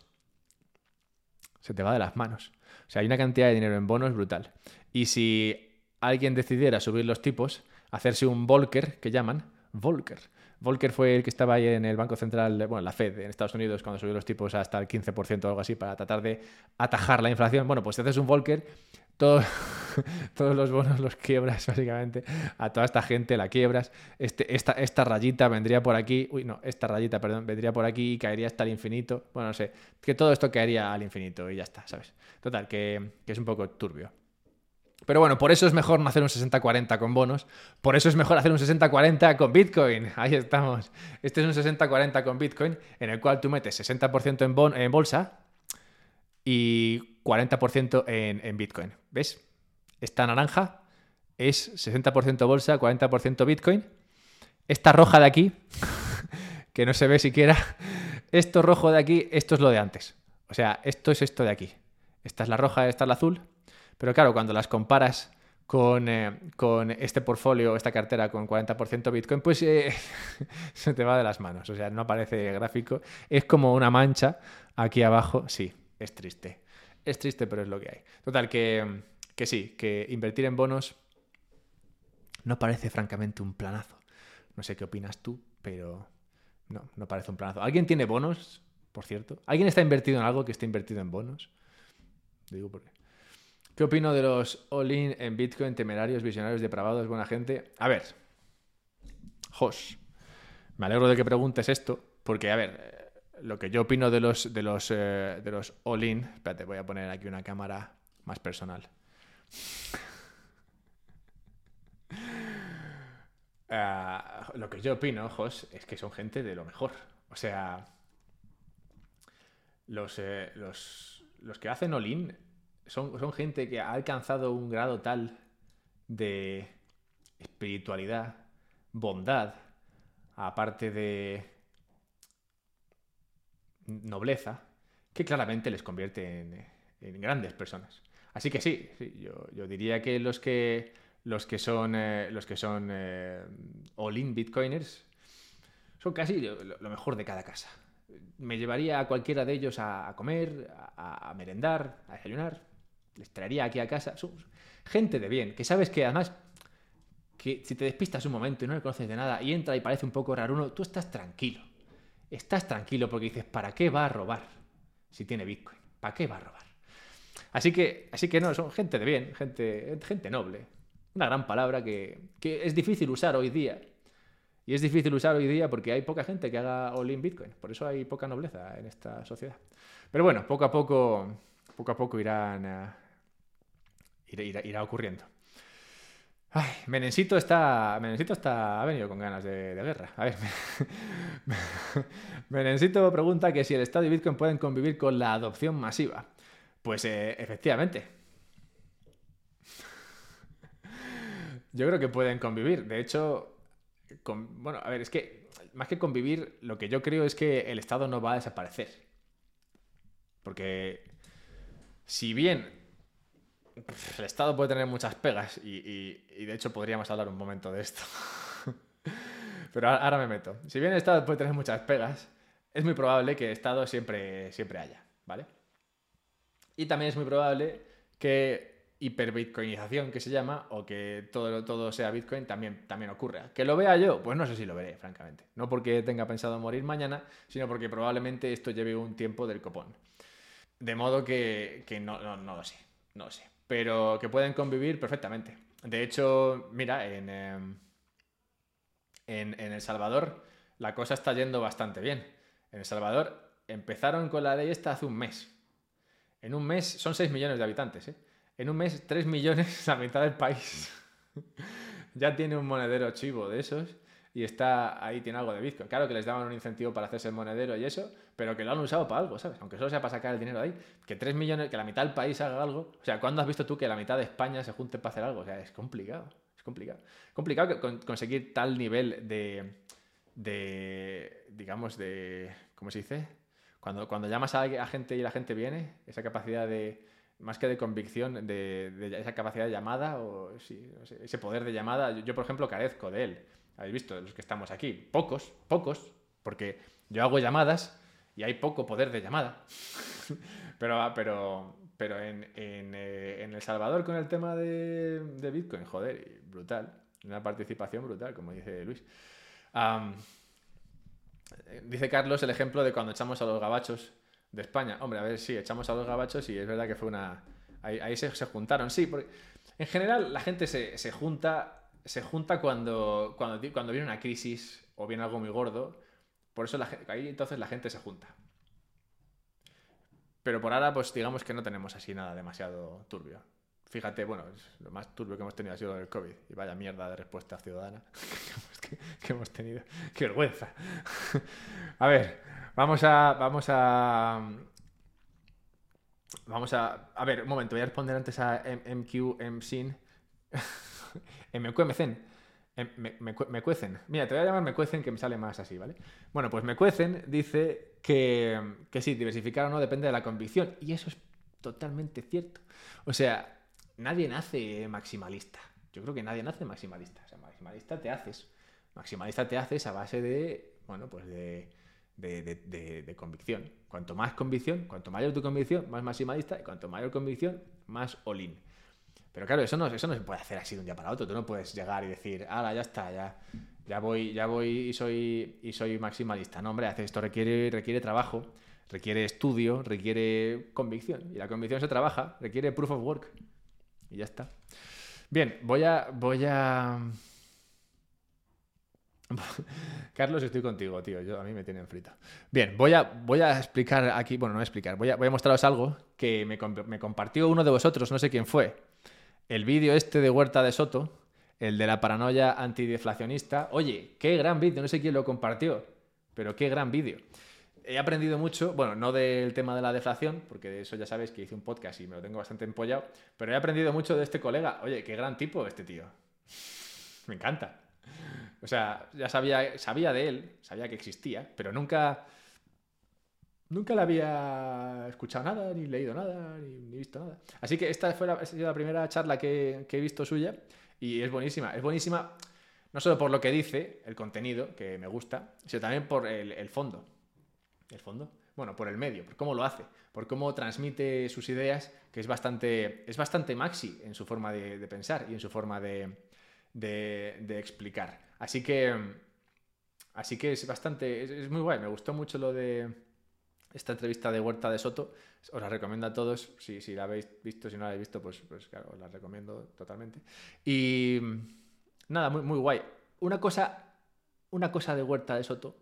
se te va de las manos. O sea, hay una cantidad de dinero en bonos brutal. Y si alguien decidiera subir los tipos, hacerse un Volcker, que llaman, Volcker. Volcker fue el que estaba ahí en el Banco Central, bueno, la Fed en Estados Unidos, cuando subió los tipos hasta el 15% o algo así, para tratar de atajar la inflación. Bueno, pues si haces un Volcker, todos los bonos los quiebras, básicamente. A toda esta gente la quiebras. Esta rayita vendría por aquí. Uy, no, esta rayita, perdón, vendría por aquí y caería hasta el infinito. Bueno, no sé. Que todo esto caería al infinito y ya está, ¿sabes? Total, que es un poco turbio. Pero bueno, por eso es mejor no hacer un 60-40 con bonos. Por eso es mejor hacer un 60-40 con Bitcoin. Ahí estamos. Este es un 60-40 con Bitcoin, en el cual tú metes 60% en bolsa y 40% en Bitcoin. ¿Ves? Esta naranja es 60% bolsa, 40% Bitcoin. Esta roja de aquí, que no se ve siquiera, esto rojo de aquí, esto es lo de antes. O sea, esto es esto de aquí. Esta es la roja, esta es la azul. Pero claro, cuando las comparas con este portfolio, esta cartera con 40% Bitcoin, pues se te va de las manos. O sea, no aparece gráfico. Es como una mancha aquí abajo. Sí, es triste. Es triste, pero es lo que hay. Total, que sí, que invertir en bonos no parece francamente un planazo. No sé qué opinas tú, pero no parece un planazo. ¿Alguien tiene bonos, por cierto? ¿Alguien está invertido en algo que esté invertido en bonos? Digo porque... ¿Qué opino de los all-in en Bitcoin, temerarios, visionarios, depravados, buena gente? A ver, Jos, me alegro de que preguntes esto, porque, a ver, lo que yo opino de los all-in... Espérate, voy a poner aquí una cámara más personal. Lo que yo opino, Jos, es que son gente de lo mejor. O sea, los que hacen all-in son gente que ha alcanzado un grado tal de espiritualidad, bondad, aparte de nobleza, que claramente les convierte en grandes personas. Así que sí, yo diría que los que son all-in bitcoiners son casi lo mejor de cada casa. Me llevaría a cualquiera de ellos a comer, a merendar, a desayunar. Les traería aquí a casa. Son gente de bien, que sabes que además, que si te despistas un momento y no le conoces de nada y entra y parece un poco raruno, tú estás tranquilo. Estás tranquilo porque dices, ¿para qué va a robar si tiene Bitcoin? ¿Para qué va a robar? Así que no, son gente de bien, gente noble. Una gran palabra que es difícil usar hoy día. Y es difícil usar hoy día porque hay poca gente que haga all-in Bitcoin. Por eso hay poca nobleza en esta sociedad. Pero bueno, poco a poco irá ocurriendo. Ay, Menensito ha venido con ganas de guerra. A ver, Menensito pregunta que si el Estado y Bitcoin pueden convivir con la adopción masiva. Pues efectivamente. Yo creo que pueden convivir. De hecho, bueno, a ver, es que más que convivir, lo que yo creo es que el Estado no va a desaparecer. Porque si bien el Estado puede tener muchas pegas y de hecho podríamos hablar un momento de esto. Pero ahora me meto. Si bien el Estado puede tener muchas pegas, es muy probable que Estado siempre haya, ¿vale? Y también es muy probable que hiperbitcoinización, que se llama, o que todo sea Bitcoin, también ocurra. ¿Que lo vea yo? Pues no sé si lo veré, francamente. No porque tenga pensado morir mañana, sino porque probablemente esto lleve un tiempo del copón. De modo que no lo sé, no lo sé. Pero que pueden convivir perfectamente. De hecho, mira, en El Salvador la cosa está yendo bastante bien. En El Salvador empezaron con la ley esta hace un mes. En un mes son 6 millones de habitantes, ¿eh? En un mes 3 millones, la mitad del país. Ya tiene un monedero chivo de esos y está ahí, tiene algo de Bitcoin. Claro que les daban un incentivo para hacerse el monedero y eso, pero que lo han usado para algo, ¿sabes? Aunque solo sea para sacar el dinero de ahí. Que 3 millones, que la mitad del país haga algo. O sea, ¿cuándo has visto tú que la mitad de España se junte para hacer algo? O sea, es complicado. Es complicado. Complicado conseguir tal nivel digamos, ¿cómo se dice? Cuando llamas a gente y la gente viene, esa capacidad más que de convicción, de esa capacidad de llamada, o sí, no sé, ese poder de llamada, yo, por ejemplo, carezco de él. Habéis visto, los que estamos aquí, pocos, porque yo hago llamadas y hay poco poder de llamada. pero en El Salvador con el tema de Bitcoin, joder, brutal. Una participación brutal, como dice Luis. Dice Carlos el ejemplo de cuando echamos a los gabachos de España. Hombre, a ver, sí, echamos a los gabachos y es verdad que fue una... Ahí se juntaron, sí, porque en general la gente se junta cuando viene una crisis o viene algo muy gordo. Por eso ahí entonces la gente se junta. Pero por ahora, pues digamos que no tenemos así nada demasiado turbio. Fíjate, bueno, lo más turbio que hemos tenido ha sido el COVID. Y vaya mierda de respuesta ciudadana que hemos tenido. ¡Qué vergüenza! A ver, vamos a ver, un momento, voy a responder antes a MQ, MSIN. MQMCen. Mecuecen. Mira, te voy a llamar Mecuecen, que me sale más así, ¿vale? Bueno, pues Mecuecen dice que sí, diversificar o no depende de la convicción. Y eso es totalmente cierto. O sea, nadie nace maximalista. Yo creo que nadie nace maximalista. O sea, maximalista te haces a base de, bueno, pues de convicción. Cuanto más convicción, cuanto mayor tu convicción, más maximalista. Y cuanto mayor convicción, más all-in. Pero claro, eso no se puede hacer así de un día para otro. Tú no puedes llegar y decir, ¡hala, ya está, ya voy y soy maximalista! No, hombre, esto requiere trabajo, requiere estudio, requiere convicción. Y la convicción se trabaja, requiere proof of work. Y ya está. Bien, voy a... Carlos, estoy contigo, tío. A mí me tienen frito. Bien, voy a explicar aquí... Bueno, no explicar. Voy a mostraros algo que me compartió uno de vosotros, no sé quién fue. El vídeo este de Huerta de Soto, el de la paranoia antideflacionista. Oye, qué gran vídeo, no sé quién lo compartió, pero qué gran vídeo. He aprendido mucho, bueno, no del tema de la deflación, porque de eso ya sabéis que hice un podcast y me lo tengo bastante empollado, pero he aprendido mucho de este colega. Oye, qué gran tipo este tío. Me encanta. O sea, ya sabía de él, sabía que existía, pero nunca le había escuchado nada, ni leído nada, ni visto nada. Así que esta ha sido la primera charla que he visto suya y es buenísima. Es buenísima no solo por lo que dice, el contenido, que me gusta, sino también por el fondo. ¿El fondo? Bueno, por el medio, por cómo lo hace, por cómo transmite sus ideas, que es bastante maxi en su forma de pensar y en su forma de explicar. Así que es muy guay. Me gustó mucho lo de esta entrevista de Huerta de Soto. Os la recomiendo a todos. Si la habéis visto, si no la habéis visto, pues claro, os la recomiendo totalmente. Y nada, muy, muy guay. Una cosa de Huerta de Soto,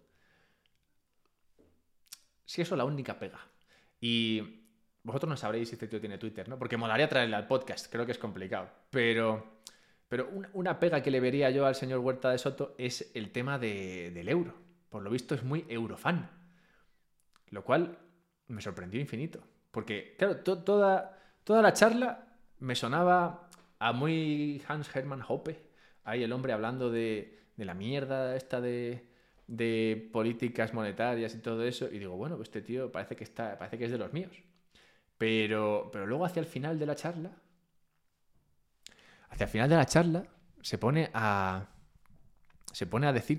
si eso la única pega. Y vosotros no sabréis si este tío tiene Twitter, ¿no? Porque molaría traerle al podcast, creo que es complicado. Pero una pega que le vería yo al señor Huerta de Soto es el tema del euro. Por lo visto es muy eurofan. Lo cual me sorprendió infinito. Porque, claro, toda la charla me sonaba a muy Hans Hermann Hoppe. Ahí el hombre hablando de la mierda esta de políticas monetarias y todo eso. Y digo, bueno, pues este tío parece que es de los míos. Pero luego hacia el final de la charla, se pone a decir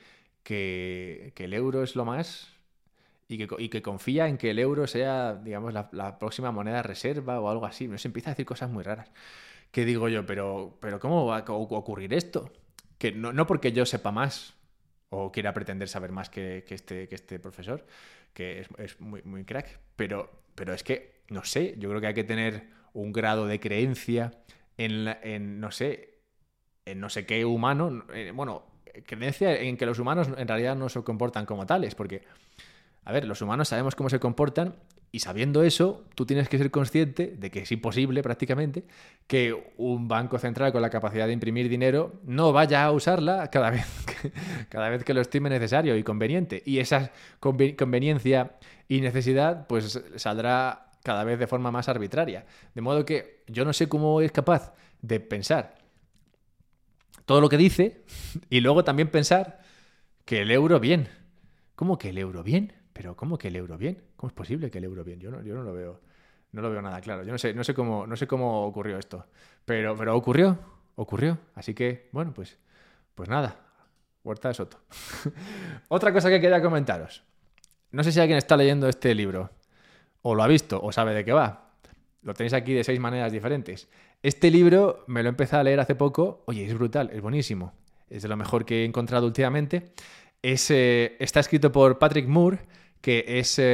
que el euro es lo más y que confía en que el euro sea, digamos, la próxima moneda de reserva o algo así. No se empieza a decir cosas muy raras. Que digo yo, pero ¿cómo va a ocurrir esto? Que no porque yo sepa más o quiera pretender saber más que este profesor, que es muy, muy crack, pero es que, no sé, yo creo que hay que tener un grado de creencia no sé, en no sé qué humano, bueno, creencia en que los humanos en realidad no se comportan como tales, porque, a ver, los humanos sabemos cómo se comportan y sabiendo eso, tú tienes que ser consciente de que es imposible prácticamente que un banco central con la capacidad de imprimir dinero no vaya a usarla cada vez que lo estime necesario y conveniente. Y esa conveniencia y necesidad pues saldrá cada vez de forma más arbitraria. De modo que yo no sé cómo es capaz de pensar todo lo que dice y luego también pensar que el euro bien. ¿Cómo que el euro bien? ¿Pero cómo que el euro bien? ¿Cómo es posible que el euro bien? Yo no lo veo. No lo veo nada claro. Yo no sé cómo ocurrió esto. Pero ocurrió. Así que, bueno, pues nada. Huerta de Soto. Otra cosa que quería comentaros. No sé si alguien está leyendo este libro, o lo ha visto, o sabe de qué va. Lo tenéis aquí de 6 maneras diferentes. Este libro me lo he empezado a leer hace poco. Oye, es brutal, es buenísimo. Es de lo mejor que he encontrado últimamente. Está escrito por Patrick Moore, que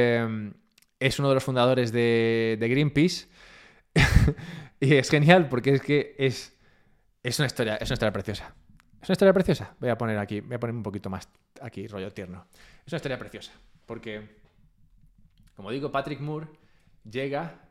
es uno de los fundadores de Greenpeace. Y es genial porque es que es una historia preciosa. Es una historia preciosa. Voy a poner un poquito más aquí, rollo tierno. Es una historia preciosa. Porque, como digo, Patrick Moore llega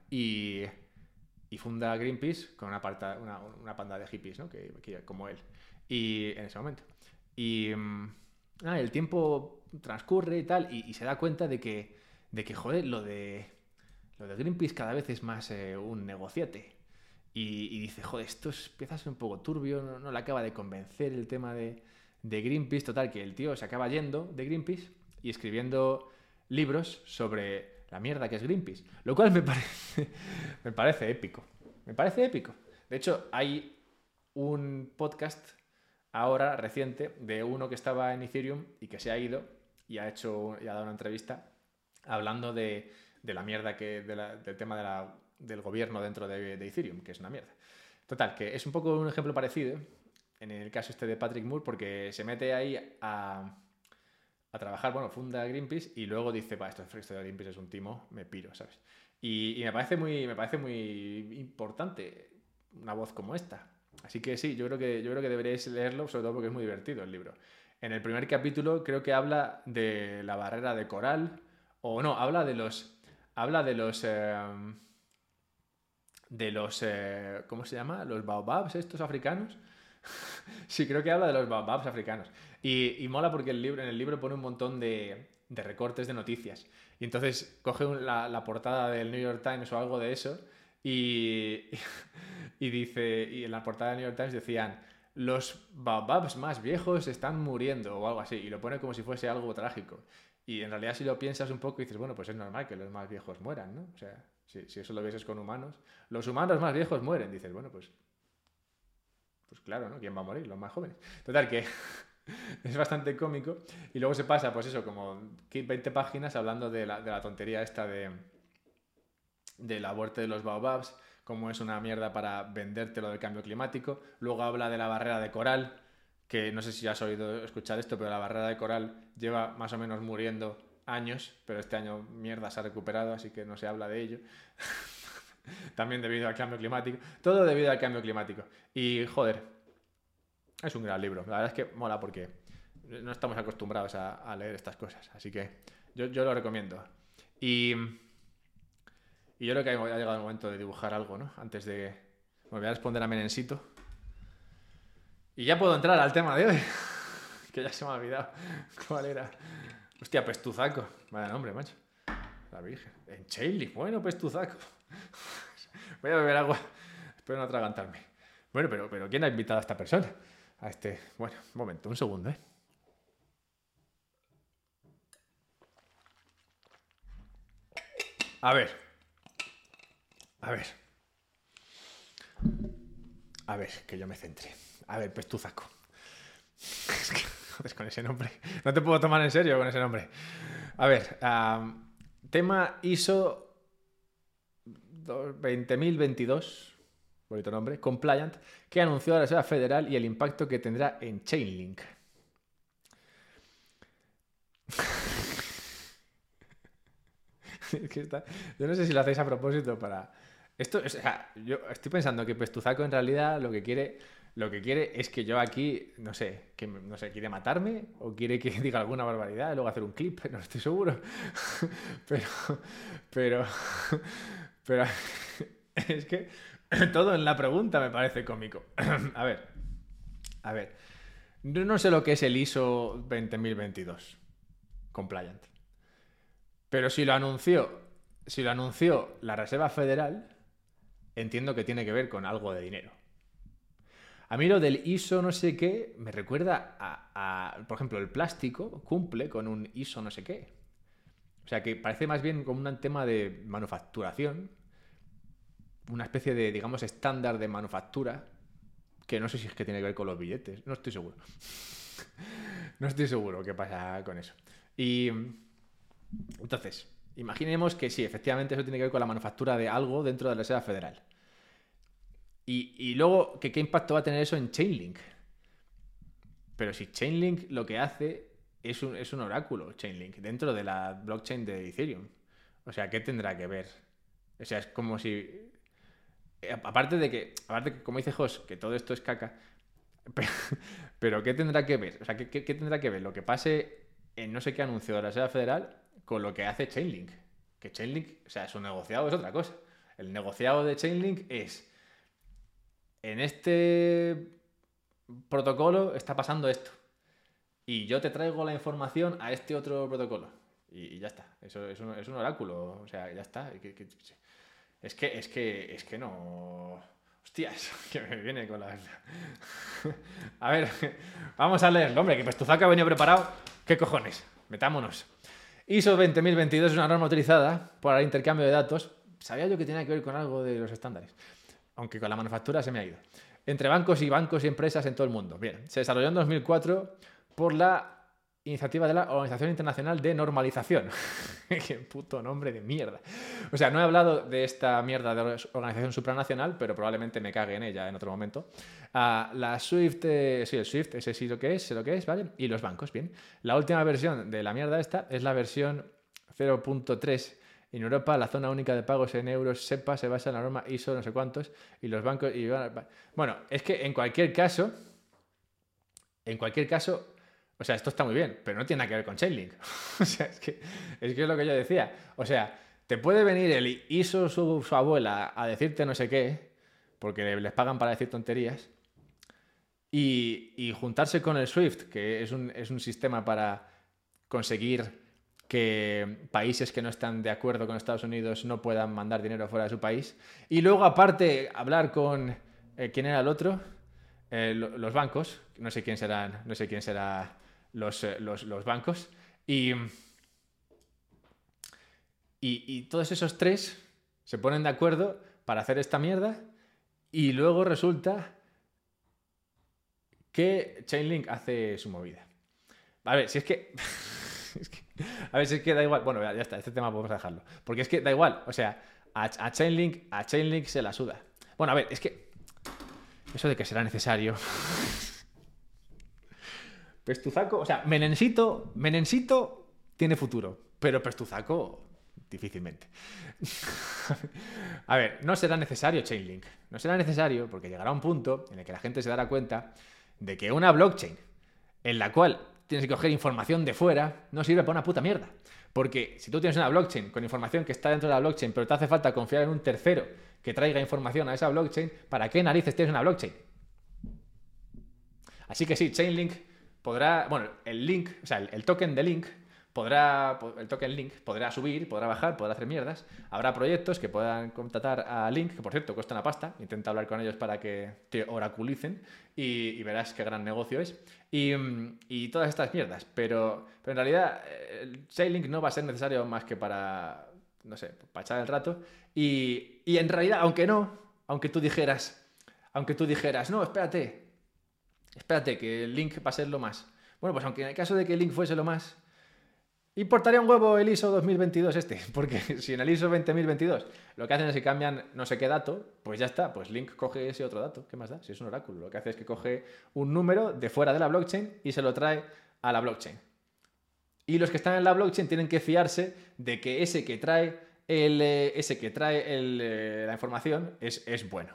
y funda Greenpeace con una panda de hippies, ¿no? Como él. Y en ese momento. Y el tiempo transcurre y tal, y se da cuenta de que joder, lo de Greenpeace cada vez es más un negociete. Y dice, joder, empieza a ser un poco turbio, no le acaba de convencer el tema de Greenpeace. Total, que el tío se acaba yendo de Greenpeace y escribiendo libros sobre la mierda que es Greenpeace. Lo cual me parece épico. Me parece épico. De hecho, hay un podcast ahora reciente de uno que estaba en Ethereum y que se ha ido y ha dado una entrevista hablando de la mierda del tema del gobierno dentro de Ethereum, que es una mierda. Total, que es un poco un ejemplo parecido en el caso este de Patrick Moore, porque se mete ahí a trabajar, bueno, funda Greenpeace y luego dice, esto de Greenpeace es un timo, me piro, ¿sabes? Y me parece muy importante una voz como esta. Así que sí, yo creo que deberéis leerlo, sobre todo porque es muy divertido el libro. En el primer capítulo creo que habla de la barrera de coral, o no, habla de los ¿cómo se llama? Los baobabs estos africanos. Sí, creo que habla de los baobabs africanos. Y mola porque en el libro pone un montón de recortes de noticias. Y entonces coge la portada del New York Times o algo de eso y, y en la portada del New York Times decían, los baobabs más viejos están muriendo o algo así. Y lo pone como si fuese algo trágico. Y en realidad si lo piensas un poco dices, bueno, pues es normal que los más viejos mueran, ¿no? O sea, si eso lo vieses con humanos, los humanos más viejos mueren. Dices, bueno, pues claro, ¿no? ¿Quién va a morir? Los más jóvenes. Total, que es bastante cómico. Y luego se pasa, pues eso, como 20 páginas hablando de la tontería esta de la muerte de los baobabs, cómo es una mierda para venderte lo del cambio climático. Luego habla de la barrera de coral, que no sé si has oído escuchar esto, pero la barrera de coral lleva más o menos muriendo años, pero este año mierda se ha recuperado, así que no se habla de ello. También debido al cambio climático. Todo debido al cambio climático. Y joder, es un gran libro. La verdad es que mola porque no estamos acostumbrados a leer estas cosas. Así que yo lo recomiendo. Y yo creo que ha llegado el momento de dibujar algo, ¿no? Antes de... Me voy a responder a Menensito. Y ya puedo entrar al tema de hoy. Que ya se me ha olvidado. ¿Cuál era? Hostia, Pestuzaco. Vaya nombre, macho. La Virgen. En Chaley. Bueno, Pestuzaco. Voy a beber agua. Espero no atragantarme. Bueno, pero ¿quién ha invitado a esta persona? Bueno, un momento, un segundo, ¿eh? A ver. A ver. A ver, que yo me centre. A ver, Pestuzaco. Es que, joder, con ese nombre. No te puedo tomar en serio con ese nombre. A ver, tema ISO 20022, bonito nombre, Compliant, que anunció la Reserva Federal y el impacto que tendrá en Chainlink. Es que yo no sé si lo hacéis a propósito para... Esto, o sea, yo estoy pensando que Pestuzaco en realidad lo que quiere es que yo aquí, no sé, no sé, quiere matarme o quiere que diga alguna barbaridad y luego hacer un clip, no estoy seguro. Pero, pero, pero es que todo en la pregunta me parece cómico. A ver, yo no sé lo que es el ISO 20022 compliant, pero si lo anunció la Reserva Federal, entiendo que tiene que ver con algo de dinero. A mí lo del ISO no sé qué me recuerda por ejemplo, el plástico cumple con un ISO no sé qué. O sea, que parece más bien como un tema de manufacturación, una especie de, digamos, estándar de manufactura, que no sé si es que tiene que ver con los billetes, no estoy seguro. No estoy seguro qué pasa con eso. Y entonces, imaginemos que sí, efectivamente eso tiene que ver con la manufactura de algo dentro de la Reserva Federal. Y luego, ¿qué impacto va a tener eso en Chainlink? Pero si Chainlink lo que hace es un oráculo, Chainlink, dentro de la blockchain de Ethereum. O sea, ¿qué tendrá que ver? O sea, es como si... Aparte de que, como dice Jos, que todo esto es caca, pero ¿qué tendrá que ver? O sea, ¿qué tendrá que ver lo que pase en no sé qué anuncio de la Reserva Federal con lo que hace Chainlink? Que Chainlink, o sea, su negociado es otra cosa. El negociado de Chainlink es... En este protocolo está pasando esto. Y yo te traigo la información a este otro protocolo. Y ya está. Eso es un oráculo. O sea, ya está. Es que no... Hostias, que me viene con la... A ver, vamos a leerlo. Hombre, que Pestuzaco ha venido preparado. ¿Qué cojones? Metámonos. ISO 20022 es una norma utilizada para el intercambio de datos. Sabía yo que tenía que ver con algo de los estándares. Aunque con la manufactura se me ha ido. Entre bancos y empresas en todo el mundo. Bien, se desarrolló en 2004 por la iniciativa de la Organización Internacional de Normalización. Qué puto nombre de mierda. O sea, no he hablado de esta mierda de organización supranacional, pero probablemente me cague en ella en otro momento. La SWIFT, sí, el SWIFT, ese sí sé lo que es, ¿vale? Y los bancos, bien. La última versión de la mierda esta es la versión 0.3. En Europa, la zona única de pagos en euros, SEPA, se basa en la norma ISO no sé cuántos, y los bancos... Bueno, es que en cualquier caso, o sea, esto está muy bien, pero no tiene nada que ver con Chainlink. O sea, es lo que yo decía. O sea, te puede venir el ISO su abuela a decirte no sé qué, porque les pagan para decir tonterías, y juntarse con el SWIFT, que es un sistema para conseguir que países que no están de acuerdo con Estados Unidos no puedan mandar dinero fuera de su país. Y luego, aparte, hablar con... ¿quién era el otro? Los bancos. No sé quién serán los bancos. Y todos esos tres se ponen de acuerdo para hacer esta mierda y luego resulta que Chainlink hace su movida. A ver, si es que... A ver, si es que da igual. Bueno, ya está, este tema podemos dejarlo. Porque es que da igual. O sea, a Chainlink se la suda. Bueno, a ver, es que... Eso de que será necesario... Pestuzaco... O sea, Menensito tiene futuro. Pero Pestuzaco... Difícilmente. A ver, no será necesario Chainlink. No será necesario porque llegará un punto en el que la gente se dará cuenta de que una blockchain en la cual tienes que coger información de fuera no sirve para una puta mierda. Porque si tú tienes una blockchain con información que está dentro de la blockchain, pero te hace falta confiar en un tercero que traiga información a esa blockchain, ¿para qué narices tienes una blockchain? Así que sí, Chainlink podrá... Bueno, el link, o sea, el token de link el token Link podrá subir, podrá bajar, podrá hacer mierdas. Habrá proyectos que puedan contratar a Link, que por cierto cuesta una pasta. Intenta hablar con ellos para que te oraculicen y verás qué gran negocio es. Y todas estas mierdas. Pero en realidad el Chainlink no va a ser necesario más que para no sé, para echar el rato. Y en realidad, aunque tú dijeras, no, espérate, que el link va a ser lo más. Bueno, pues aunque en el caso de que el link fuese lo más, importaría un huevo el ISO 2022 porque si en el ISO 20022 lo que hacen es que cambian no sé qué dato, pues ya está, pues Link coge ese otro dato, ¿qué más da? Si es un oráculo, lo que hace es que coge un número de fuera de la blockchain y se lo trae a la blockchain. Y los que están en la blockchain tienen que fiarse de que ese que trae la información es bueno.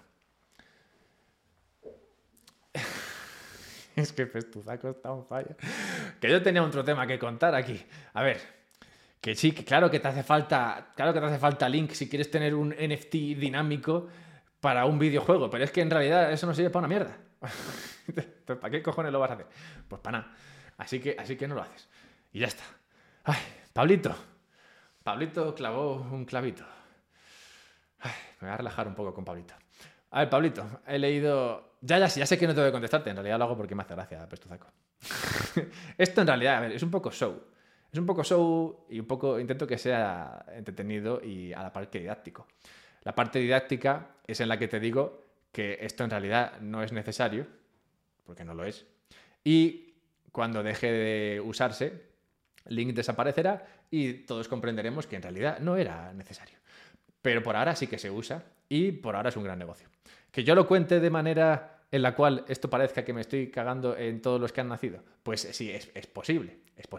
Es que Pestuzaco está on fire. Que yo tenía otro tema que contar aquí. A ver, que sí, que claro que te hace falta Link si quieres tener un NFT dinámico para un videojuego, pero es que en realidad eso no sirve para una mierda. Pues ¿para qué cojones lo vas a hacer? Pues para nada. Así que no lo haces. Y ya está. Ay, Pablito clavó un clavito. Ay, me voy a relajar un poco con Pablito. A ver, Pablito, he leído... Ya sé que no tengo que contestarte, en realidad lo hago porque me hace gracia, Pestuzaco. Esto en realidad, a ver, es un poco show. Es un poco show y un poco intento que sea entretenido y a la parte didáctico. La parte didáctica es en la que te digo que esto en realidad no es necesario, porque no lo es. Y cuando deje de usarse, Link desaparecerá y todos comprenderemos que en realidad no era necesario. Pero por ahora sí que se usa y por ahora es un gran negocio. Que yo lo cuente de manera en la cual esto parezca que me estoy cagando en todos los que han nacido, pues sí, es posible.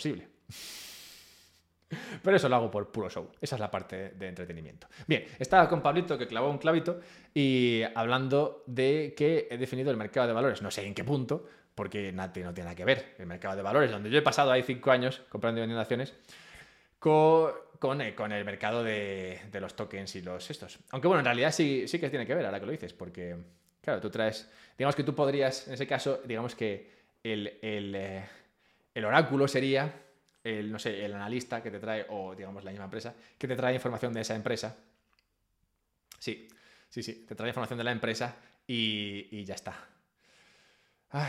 Pero eso lo hago por puro show. Esa es la parte de entretenimiento. Bien, estaba con Pablito que clavó un clavito y hablando de que he definido el mercado de valores. No sé en qué punto, porque no tiene nada que ver. El mercado de valores, donde yo he pasado ahí 5 años comprando y vendiendo acciones, con el mercado de los tokens y los estos. Aunque bueno, en realidad sí que tiene que ver, ahora que lo dices, porque, claro, tú traes... Digamos que tú podrías, en ese caso, digamos que el oráculo sería... no sé, el analista que te trae, o digamos la misma empresa, que te trae información de esa empresa. Sí, te trae información de la empresa y ya está. Ay.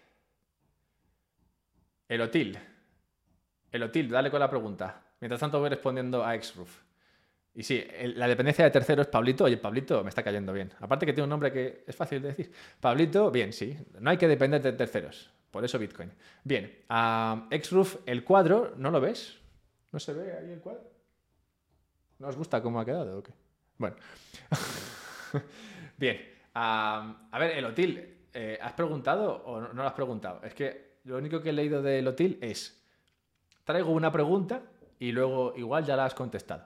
Elotil, dale con la pregunta. Mientras tanto voy respondiendo a Xroof. Y sí, la dependencia de terceros, Pablito, oye, Pablito me está cayendo bien. Aparte que tiene un nombre que es fácil de decir. Pablito, bien, sí, no hay que depender de terceros. Por eso Bitcoin. Bien, Xroof, el cuadro, ¿no lo ves? ¿No se ve ahí el cuadro? ¿No os gusta cómo ha quedado o qué? Bueno. Bien. A ver, Elotil, ¿has preguntado o no lo has preguntado? Es que lo único que he leído de Elotil es... Traigo una pregunta y luego igual ya la has contestado.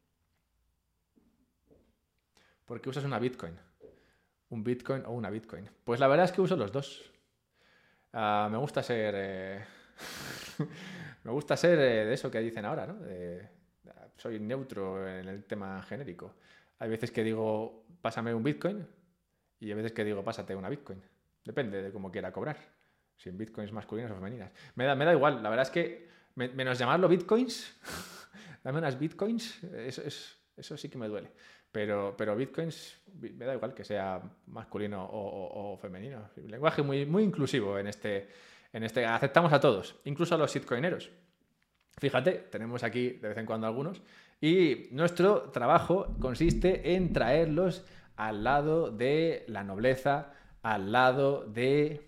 ¿Por qué usas una Bitcoin? ¿Un Bitcoin o una Bitcoin? Pues la verdad es que uso los dos. Me gusta ser... me gusta ser de eso que dicen ahora, ¿no? Soy neutro en el tema genérico. Hay veces que digo, pásame un Bitcoin y hay veces que digo, pásate una Bitcoin. Depende de cómo quiera cobrar. Si en Bitcoins masculinas o femeninas. Me da igual. La verdad es que menos llamarlo Bitcoins, dame unas Bitcoins, eso sí que me duele. Pero Bitcoins me da igual que sea masculino o femenino. Un lenguaje muy, muy inclusivo en este. Aceptamos a todos, incluso a los shitcoineros. Fíjate, tenemos aquí de vez en cuando algunos. Y nuestro trabajo consiste en traerlos al lado de la nobleza, al lado de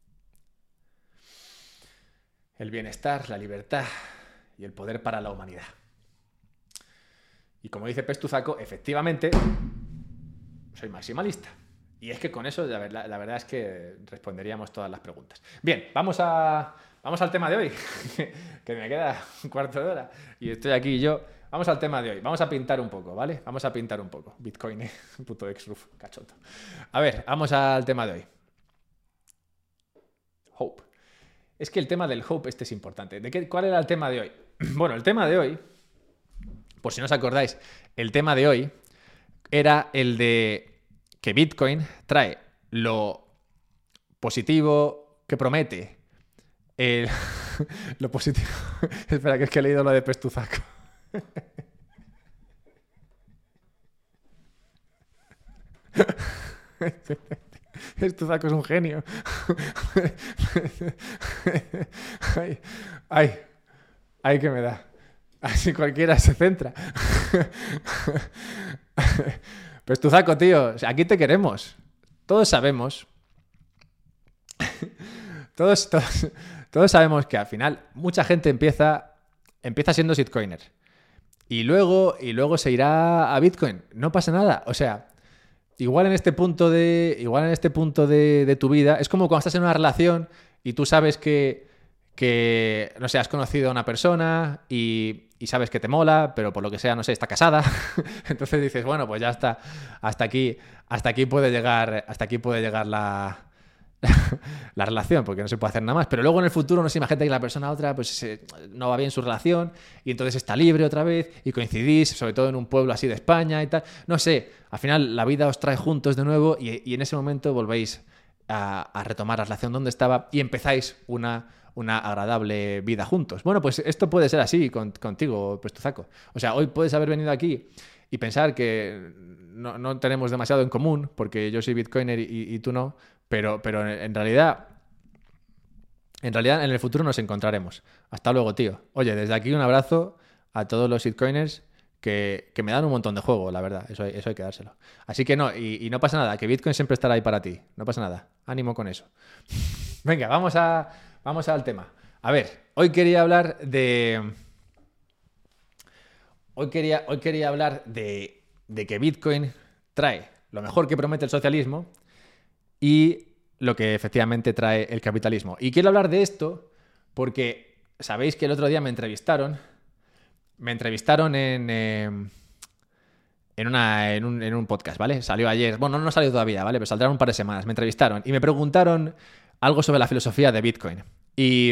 el bienestar, la libertad y el poder para la humanidad. Y como dice Pestuzaco, efectivamente, soy maximalista. Y es que con eso la verdad es que responderíamos todas las preguntas. Bien, vamos al tema de hoy, que me queda un cuarto de hora y estoy aquí yo. Vamos al tema de hoy. Vamos a pintar un poco, ¿vale? Vamos a pintar un poco. Bitcoin, puto Xroof, cachoto. A ver, vamos al tema de hoy. Hope. Es que el tema del Hope es importante. ¿Cuál era el tema de hoy? Bueno, el tema de hoy, por si no os acordáis, el tema de hoy era el de que Bitcoin trae lo positivo que promete. Lo positivo... Espera, que es que he leído lo de Pestuzaco. Pestuzaco es un genio. Ay, que me da. Así cualquiera se centra. Pestuzaco, tío, aquí te queremos. Todos sabemos, todos, todos, todos sabemos que al final mucha gente empieza siendo shitcoiner. Y luego se irá a Bitcoin. No pasa nada. O sea, igual en este punto de tu vida, es como cuando estás en una relación y tú sabes que no sé, has conocido a una persona y sabes que te mola, pero por lo que sea, no sé, está casada. Entonces dices, bueno, pues ya está, hasta aquí puede llegar la relación, porque no se puede hacer nada más. Pero luego en el futuro, no sé, imagínate que la persona otra pues no va bien su relación y entonces está libre otra vez y coincidís, sobre todo en un pueblo así de España y tal. No sé, al final la vida os trae juntos de nuevo y en ese momento volvéis a retomar la relación donde estaba y empezáis una agradable vida juntos. Bueno, pues esto puede ser así contigo, Pestuzaco. O sea, hoy puedes haber venido aquí y pensar que no tenemos demasiado en común, porque yo soy bitcoiner y tú no, pero en realidad en el futuro nos encontraremos. Hasta luego, tío. Oye, desde aquí un abrazo a todos los bitcoiners que me dan un montón de juego, la verdad. Eso hay que dárselo. Así que no, y no pasa nada, que Bitcoin siempre estará ahí para ti. No pasa nada. Ánimo con eso. Venga, vamos al tema. A ver, hoy quería hablar de... Hoy quería hablar de que Bitcoin trae lo mejor que promete el socialismo y lo que efectivamente trae el capitalismo. Y quiero hablar de esto porque sabéis que el otro día me entrevistaron en un podcast, ¿vale? Salió ayer. Bueno, no salió todavía, ¿vale? Pero saldrá un par de semanas. Me entrevistaron y me preguntaron algo sobre la filosofía de Bitcoin. Y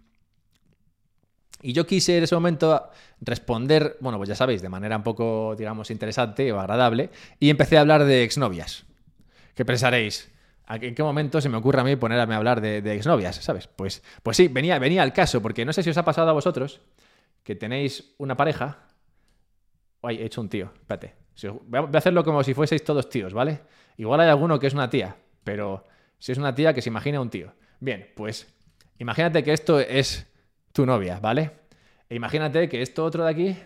yo quise en ese momento responder, bueno, pues ya sabéis, de manera un poco, digamos, interesante o agradable. Y empecé a hablar de exnovias. ¿Qué pensaréis? ¿En qué momento se me ocurre a mí ponerme a hablar de exnovias, ¿sabes? Pues sí, venía al caso, porque no sé si os ha pasado a vosotros que tenéis una pareja... Ay, he hecho un tío, espérate. Voy a hacerlo como si fueseis todos tíos, ¿vale? Igual hay alguno que es una tía, pero si es una tía que se imagina un tío. Bien, pues imagínate que esto es tu novia, ¿vale? E imagínate que esto otro de aquí...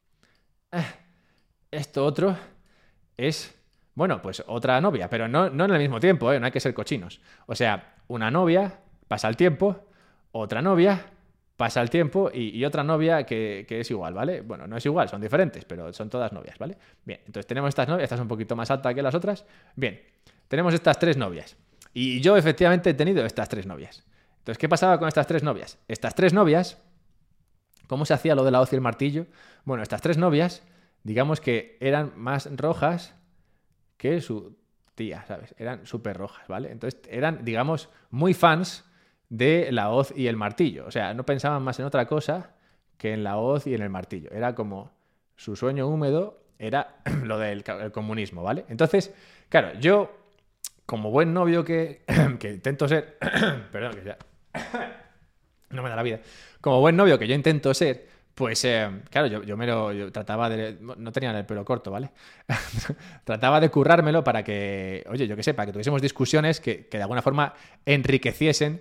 esto otro es... Bueno, pues otra novia, pero no en el mismo tiempo, ¿eh? No hay que ser cochinos. O sea, una novia, pasa el tiempo, otra novia, pasa el tiempo y otra novia que es igual, ¿vale? Bueno, no es igual, son diferentes, pero son todas novias, ¿vale? Bien, entonces tenemos estas novias, esta es un poquito más alta que las otras. Bien, tenemos estas tres novias. Y yo efectivamente he tenido estas tres novias. Entonces, ¿qué pasaba con estas tres novias? Estas tres novias, ¿cómo se hacía lo de la hoz y el martillo? Bueno, estas tres novias, digamos que eran más rojas que su tía, ¿sabes? Eran súper rojas, ¿vale? Entonces eran, digamos, muy fans de la hoz y el martillo. O sea, no pensaban más en otra cosa que en la hoz y en el martillo. Era como su sueño húmedo, era lo del comunismo, ¿vale? Entonces, claro, yo, como buen novio que intento ser... Perdón, que ya... no me da la vida. Como buen novio que yo intento ser... Pues, claro, yo trataba de... No tenía el pelo corto, ¿vale? Trataba de currármelo para que, oye, yo qué sé, para que tuviésemos discusiones que de alguna forma enriqueciesen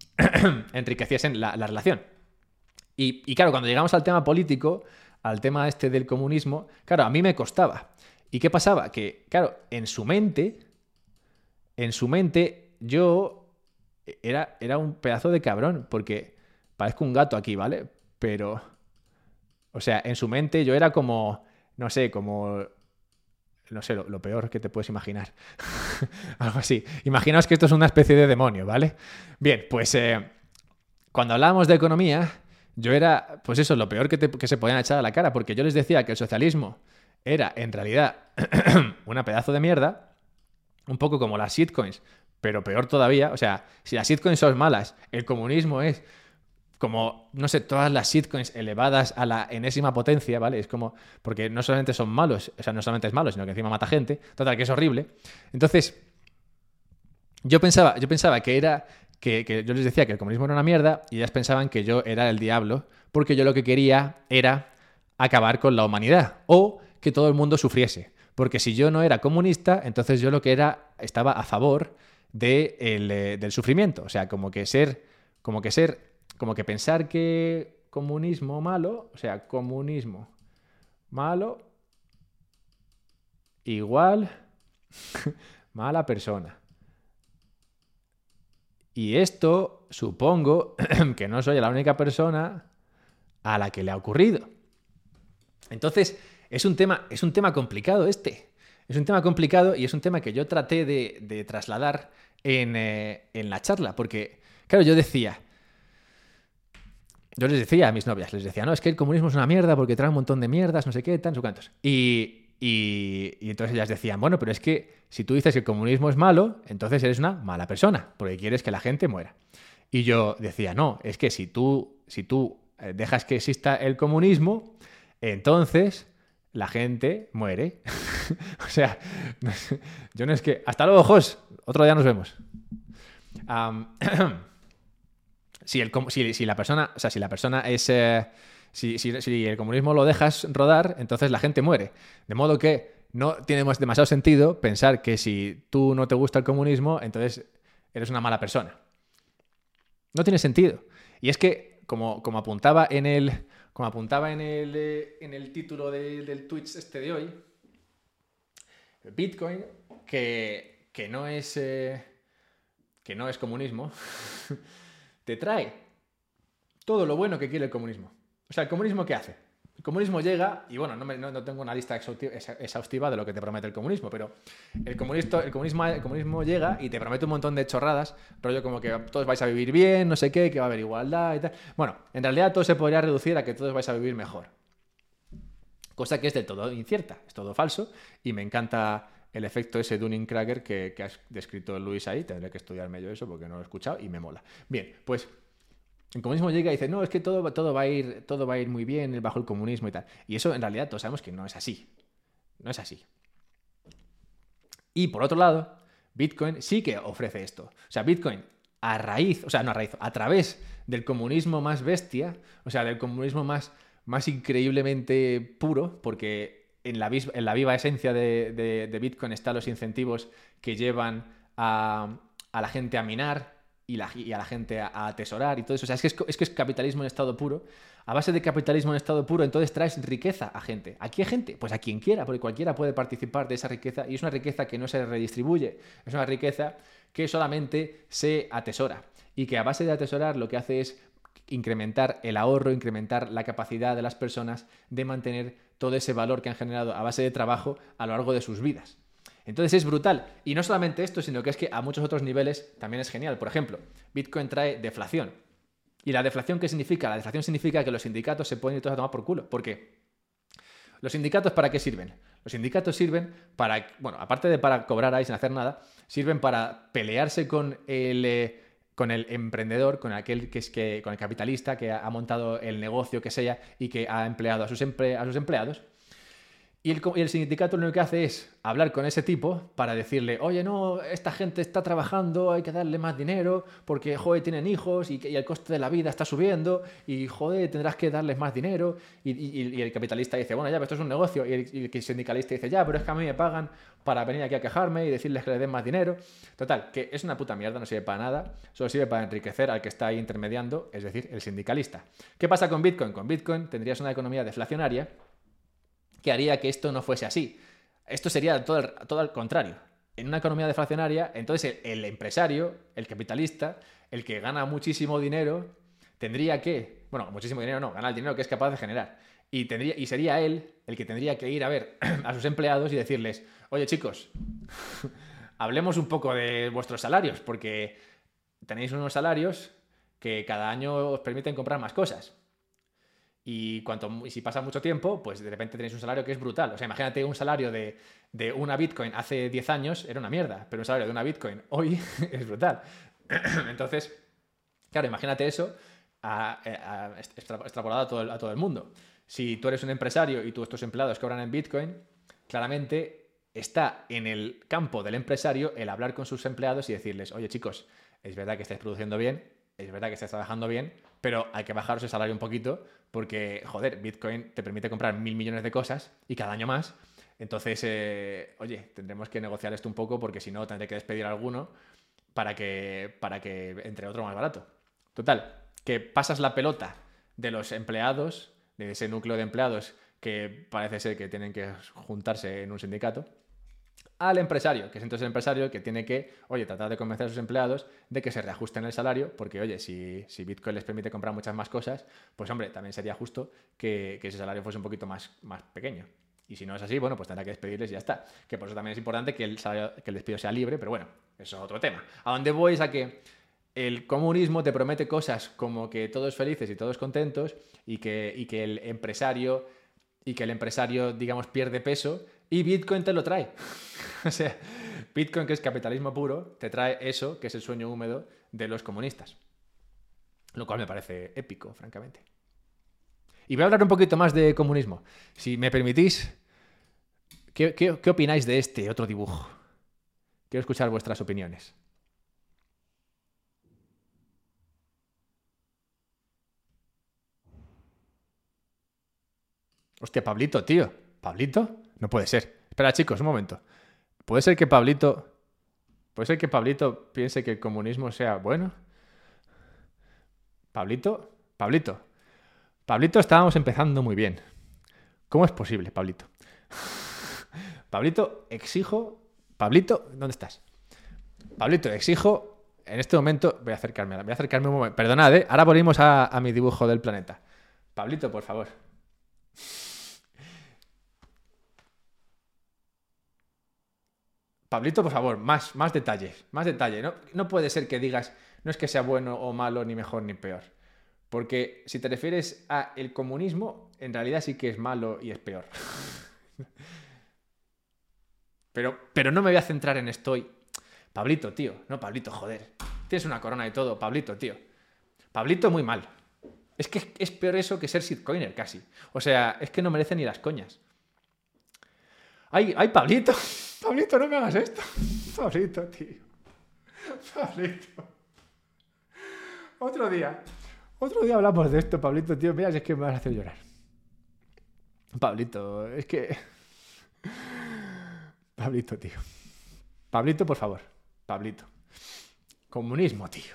la relación. Y claro, cuando llegamos al tema político, al tema este del comunismo, claro, a mí me costaba. ¿Y qué pasaba? Que, claro, en su mente, yo era un pedazo de cabrón, porque parezco un gato aquí, ¿vale? Pero... O sea, en su mente yo era como, no sé, lo peor que te puedes imaginar. Algo así. Imaginaos que esto es una especie de demonio, ¿vale? Bien, pues cuando hablábamos de economía, yo era, pues eso, lo peor que se podían echar a la cara, porque yo les decía que el socialismo era, en realidad, una pedazo de mierda, un poco como las shitcoins, pero peor todavía. O sea, si las shitcoins son malas, el comunismo es... como, no sé, todas las shitcoins elevadas a la enésima potencia, ¿vale? Es como, porque no solamente son malos, o sea, no solamente es malo, sino que encima mata gente, total, que es horrible. Entonces, yo pensaba que era, que yo les decía que el comunismo era una mierda y ellas pensaban que yo era el diablo, porque yo lo que quería era acabar con la humanidad o que todo el mundo sufriese. Porque si yo no era comunista, entonces yo lo que era, estaba a favor del sufrimiento. O sea, como que pensar que comunismo malo, o sea, comunismo malo igual mala persona. Y esto supongo que no soy la única persona a la que le ha ocurrido. Entonces, es un tema complicado este. Es un tema complicado y es un tema que yo traté de trasladar en la charla. Porque, claro, yo les decía a mis novias, les decía, no, es que el comunismo es una mierda porque trae un montón de mierdas, no sé qué, tan, no sé cuántos. Y entonces ellas decían, bueno, pero es que si tú dices que el comunismo es malo, entonces eres una mala persona, porque quieres que la gente muera. Y yo decía, no, es que si tú dejas que exista el comunismo, entonces la gente muere. O sea, yo no es que... Hasta luego, Jos. Otro día nos vemos. Si la persona, o sea, si la persona es... si el comunismo lo dejas rodar, entonces la gente muere. De modo que no tiene demasiado sentido pensar que si tú no te gusta el comunismo, entonces eres una mala persona. No tiene sentido. Y es que, como apuntaba en el título del Twitch de hoy, Bitcoin, que no es comunismo, te trae todo lo bueno que quiere el comunismo. O sea, ¿el comunismo qué hace? El comunismo llega, y bueno, no tengo una lista exhaustiva de lo que te promete el comunismo, pero el comunismo llega y te promete un montón de chorradas, rollo como que todos vais a vivir bien, no sé qué, que va a haber igualdad y tal. Bueno, en realidad todo se podría reducir a que todos vais a vivir mejor. Cosa que es del todo incierta, es todo falso, y me encanta el efecto ese Dunning-Kruger que has descrito Luis ahí. Tendré que estudiarme yo eso porque no lo he escuchado y me mola. Bien, pues el comunismo llega y dice, no, es que todo va a ir muy bien bajo el comunismo y tal. Y eso en realidad todos sabemos que no es así. No es así. Y por otro lado, Bitcoin sí que ofrece esto. O sea, Bitcoin a través del comunismo más bestia, o sea, del comunismo más increíblemente puro, porque en la viva esencia de Bitcoin están los incentivos que llevan a la gente a minar y a la gente a atesorar y todo eso. O sea, es que es capitalismo en estado puro. A base de capitalismo en estado puro, entonces traes riqueza a gente. ¿A qué gente? Pues a quien quiera, porque cualquiera puede participar de esa riqueza y es una riqueza que no se redistribuye. Es una riqueza que solamente se atesora y que a base de atesorar lo que hace es incrementar el ahorro, incrementar la capacidad de las personas de mantener todo ese valor que han generado a base de trabajo a lo largo de sus vidas. Entonces es brutal. Y no solamente esto, sino que es que a muchos otros niveles también es genial. Por ejemplo, Bitcoin trae deflación. ¿Y la deflación qué significa? La deflación significa que los sindicatos se pueden ir todos a tomar por culo. ¿Por qué? ¿Los sindicatos para qué sirven? Los sindicatos sirven para, bueno, aparte de para cobrar ahí sin hacer nada, sirven para pelearse con el emprendedor, con el capitalista que ha montado el negocio que sea y que ha empleado a sus empleados. Y el sindicato lo único que hace es hablar con ese tipo para decirle, oye, no, esta gente está trabajando, hay que darle más dinero porque, joder, tienen hijos y el coste de la vida está subiendo y, joder, tendrás que darles más dinero. Y el capitalista dice, bueno, ya, pero esto es un negocio. Y el sindicalista dice, ya, pero es que a mí me pagan para venir aquí a quejarme y decirles que les den más dinero. Total, que es una puta mierda, no sirve para nada, solo sirve para enriquecer al que está ahí intermediando, es decir, el sindicalista. ¿Qué pasa con Bitcoin? Con Bitcoin tendrías una economía deflacionaria que haría que esto no fuese así. Esto sería todo al contrario. En una economía deflacionaria, entonces el empresario, el capitalista, el que gana muchísimo dinero, tendría que... Bueno, muchísimo dinero no, gana el dinero que es capaz de generar. Y sería él el que tendría que ir a ver a sus empleados y decirles, oye chicos, hablemos un poco de vuestros salarios, porque tenéis unos salarios que cada año os permiten comprar más cosas. Y si pasa mucho tiempo, pues de repente tenéis un salario que es brutal. O sea, imagínate un salario de una Bitcoin hace 10 años era una mierda, pero un salario de una Bitcoin hoy es brutal. Entonces, claro, imagínate eso extrapolado a todo el mundo. Si tú eres un empresario y tus empleados cobran en Bitcoin, claramente está en el campo del empresario el hablar con sus empleados y decirles, oye chicos, es verdad que estáis produciendo bien, es verdad que estáis trabajando bien, pero hay que bajaros el salario un poquito porque, joder, Bitcoin te permite comprar 1.000 millones de cosas y cada año más. Entonces, oye, tendremos que negociar esto un poco porque si no tendré que despedir a alguno para que entre otro más barato. Total, que pasas la pelota de los empleados, de ese núcleo de empleados que parece ser que tienen que juntarse en un sindicato, al empresario, que es entonces el empresario que tiene que, oye, tratar de convencer a sus empleados de que se reajusten el salario, porque, oye, si Bitcoin les permite comprar muchas más cosas, pues, hombre, también sería justo que ese salario fuese un poquito más pequeño. Y si no es así, bueno, pues tendrá que despedirles y ya está. Que por eso también es importante que el despido sea libre, pero bueno, eso es otro tema. A donde voy es a que el comunismo te promete cosas como que todos felices y todos contentos y que el empresario, digamos, pierde peso y Bitcoin te lo trae. O sea, Bitcoin, que es capitalismo puro, te trae eso, que es el sueño húmedo de los comunistas. Lo cual me parece épico, francamente. Y voy a hablar un poquito más de comunismo. Si me permitís, ¿qué opináis de este otro dibujo? Quiero escuchar vuestras opiniones. Hostia, Pablito, tío. ¿Pablito? No puede ser. Espera, chicos, un momento. ¿Puede ser que Pablito piense que el comunismo sea bueno? Pablito, estábamos empezando muy bien. ¿Cómo es posible, Pablito? Pablito, ¿dónde estás? Pablito, exijo, en este momento, voy a acercarme un momento. Perdonad, ahora volvimos a mi dibujo del planeta. Pablito, por favor. Pablito, por favor, más detalles, más detalle. No puede ser que digas, no es que sea bueno o malo, ni mejor ni peor. Porque si te refieres a el comunismo, en realidad sí que es malo y es peor. Pero no me voy a centrar en esto. Pablito, tío. No, Pablito, joder. Tienes una corona y todo. Pablito, tío. Pablito, muy mal. Es que es peor eso que ser shitcoiner, casi. O sea, es que no merece ni las coñas. ¡Ay, Pablito! Pablito, no me hagas esto. Pablito, tío. Pablito. Otro día hablamos de esto, Pablito, tío. Mira, si es que me vas a hacer llorar. Pablito, es que... Pablito, tío. Pablito, por favor. Pablito. Comunismo, tío.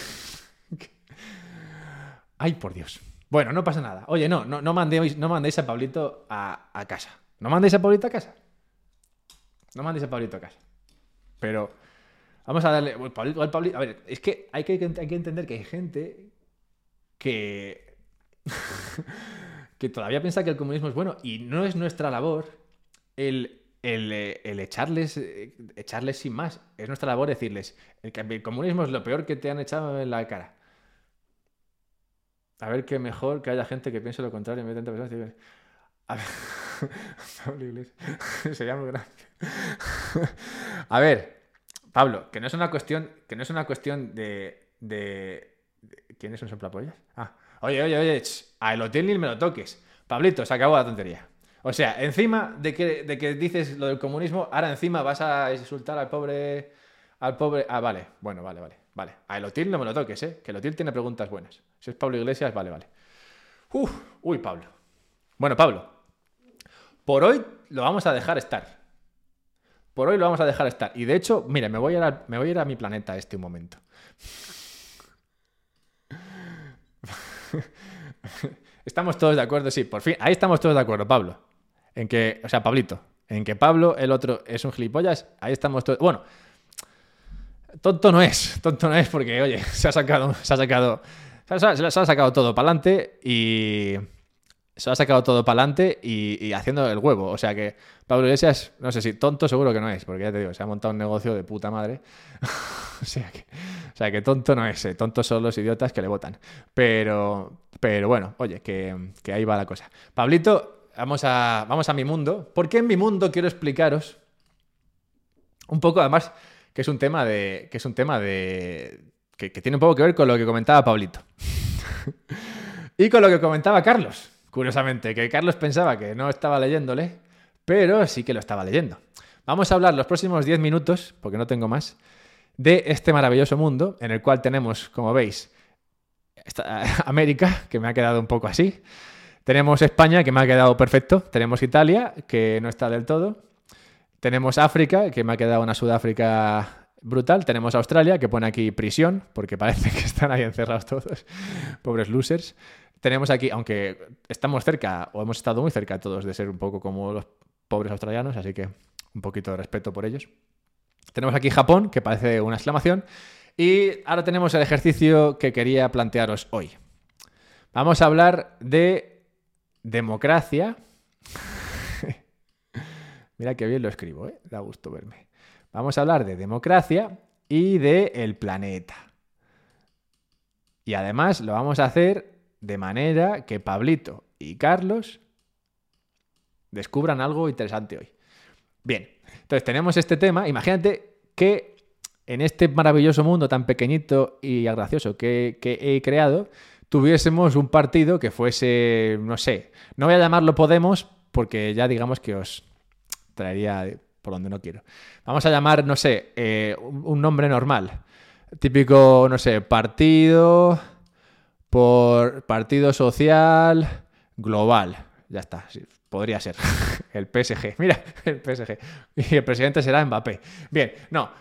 Ay, por Dios. Bueno, no pasa nada. Oye, no mandéis a Pablito a casa. No mandéis a Pablito a casa. No mandéis a Pablito a casa. Pero vamos a darle... Pablito, a ver, es que hay que entender que hay gente que... que todavía piensa que el comunismo es bueno y no es nuestra labor el echarles sin más. Es nuestra labor decirles el comunismo es lo peor que te han echado en la cara. A ver, qué mejor que haya gente que piense lo contrario en vez de tantas personas. A ver, Pablo Iglesias. Sería muy grande. A ver, Pablo, que no es una cuestión de... ¿Quiénes son soplapollas? Oye, a el hotel ni me lo toques. Pablito, se acabó la tontería. O sea, encima de que dices lo del comunismo, ahora encima vas a insultar al pobre... vale. Bueno, vale. A Elotil no me lo toques, que Elotil tiene preguntas buenas. Si es Pablo Iglesias, vale. Uy, Pablo. Bueno, Pablo, por hoy lo vamos a dejar estar. Y de hecho, mira, me voy a ir a mi planeta un momento. Estamos todos de acuerdo, sí, por fin. Ahí estamos todos de acuerdo, Pablo. Pablito. En que Pablo, el otro, es un gilipollas. Ahí estamos todos... Bueno... Tonto no es porque, oye, se ha sacado todo para adelante y haciendo el huevo. O sea que Pablo Iglesias, no sé si tonto seguro que no es, porque ya te digo, se ha montado un negocio de puta madre. o sea que tonto no es, tontos son los idiotas que le votan. Pero bueno, oye, que ahí va la cosa. Pablito, vamos a mi mundo. ¿Por qué en mi mundo quiero explicaros un poco, además... que es un tema que tiene un poco que ver con lo que comentaba Pablito. Y con lo que comentaba Carlos, curiosamente, que Carlos pensaba que no estaba leyéndole, pero sí que lo estaba leyendo. Vamos a hablar los próximos 10 minutos, porque no tengo más, de este maravilloso mundo, en el cual tenemos, como veis, América, que me ha quedado un poco así. Tenemos España, que me ha quedado perfecto. Tenemos Italia, que no está del todo. Tenemos África, que me ha quedado una Sudáfrica brutal. Tenemos Australia, que pone aquí prisión, porque parece que están ahí encerrados todos. Pobres losers. tenemos aquí, aunque estamos cerca, o hemos estado muy cerca todos de ser un poco como los pobres australianos, así que un poquito de respeto por ellos. Tenemos aquí Japón, que parece una exclamación, y ahora tenemos el ejercicio que quería plantearos hoy. Vamos a hablar de democracia. Mira qué bien lo escribo, ¿eh? Da gusto verme. Vamos a hablar de democracia y de el planeta. Y además lo vamos a hacer de manera que Pablito y Carlos descubran algo interesante hoy. Bien, entonces tenemos este tema. Imagínate que en este maravilloso mundo tan pequeñito y gracioso que he creado, tuviésemos un partido que fuese, no sé, no voy a llamarlo Podemos porque ya digamos que os traería por donde no quiero. Vamos a llamar, no sé, un nombre normal. Típico, no sé, Partido Social Global. Ya está, sí, podría ser. El PSG. Mira, el PSG. Y el presidente será Mbappé. Bien, no.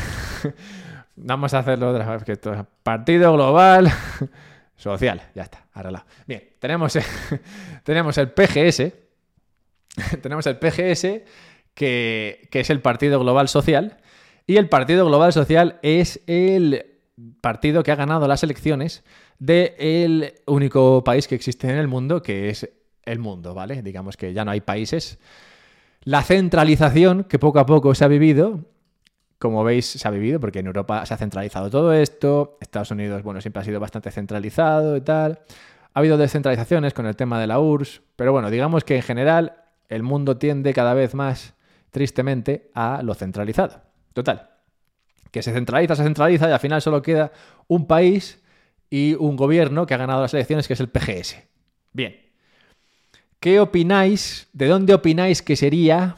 Vamos a hacerlo otra vez. Que esto es Partido Global Social. Ya está, arreglado. Bien, tenemos el PGS. Tenemos el PGS, que es el Partido Global Social. Y el Partido Global Social es el partido que ha ganado las elecciones del único país que existe en el mundo, que es el mundo, ¿vale? Digamos que ya no hay países. La centralización que poco a poco se ha vivido, como veis, se ha vivido porque en Europa se ha centralizado todo esto. Estados Unidos, bueno, siempre ha sido bastante centralizado y tal. Ha habido descentralizaciones con el tema de la URSS, pero bueno, digamos que en general el mundo tiende cada vez más, tristemente, a lo centralizado. Total, que se centraliza y al final solo queda un país y un gobierno que ha ganado las elecciones, que es el PGS. Bien, ¿qué opináis? ¿De dónde opináis que sería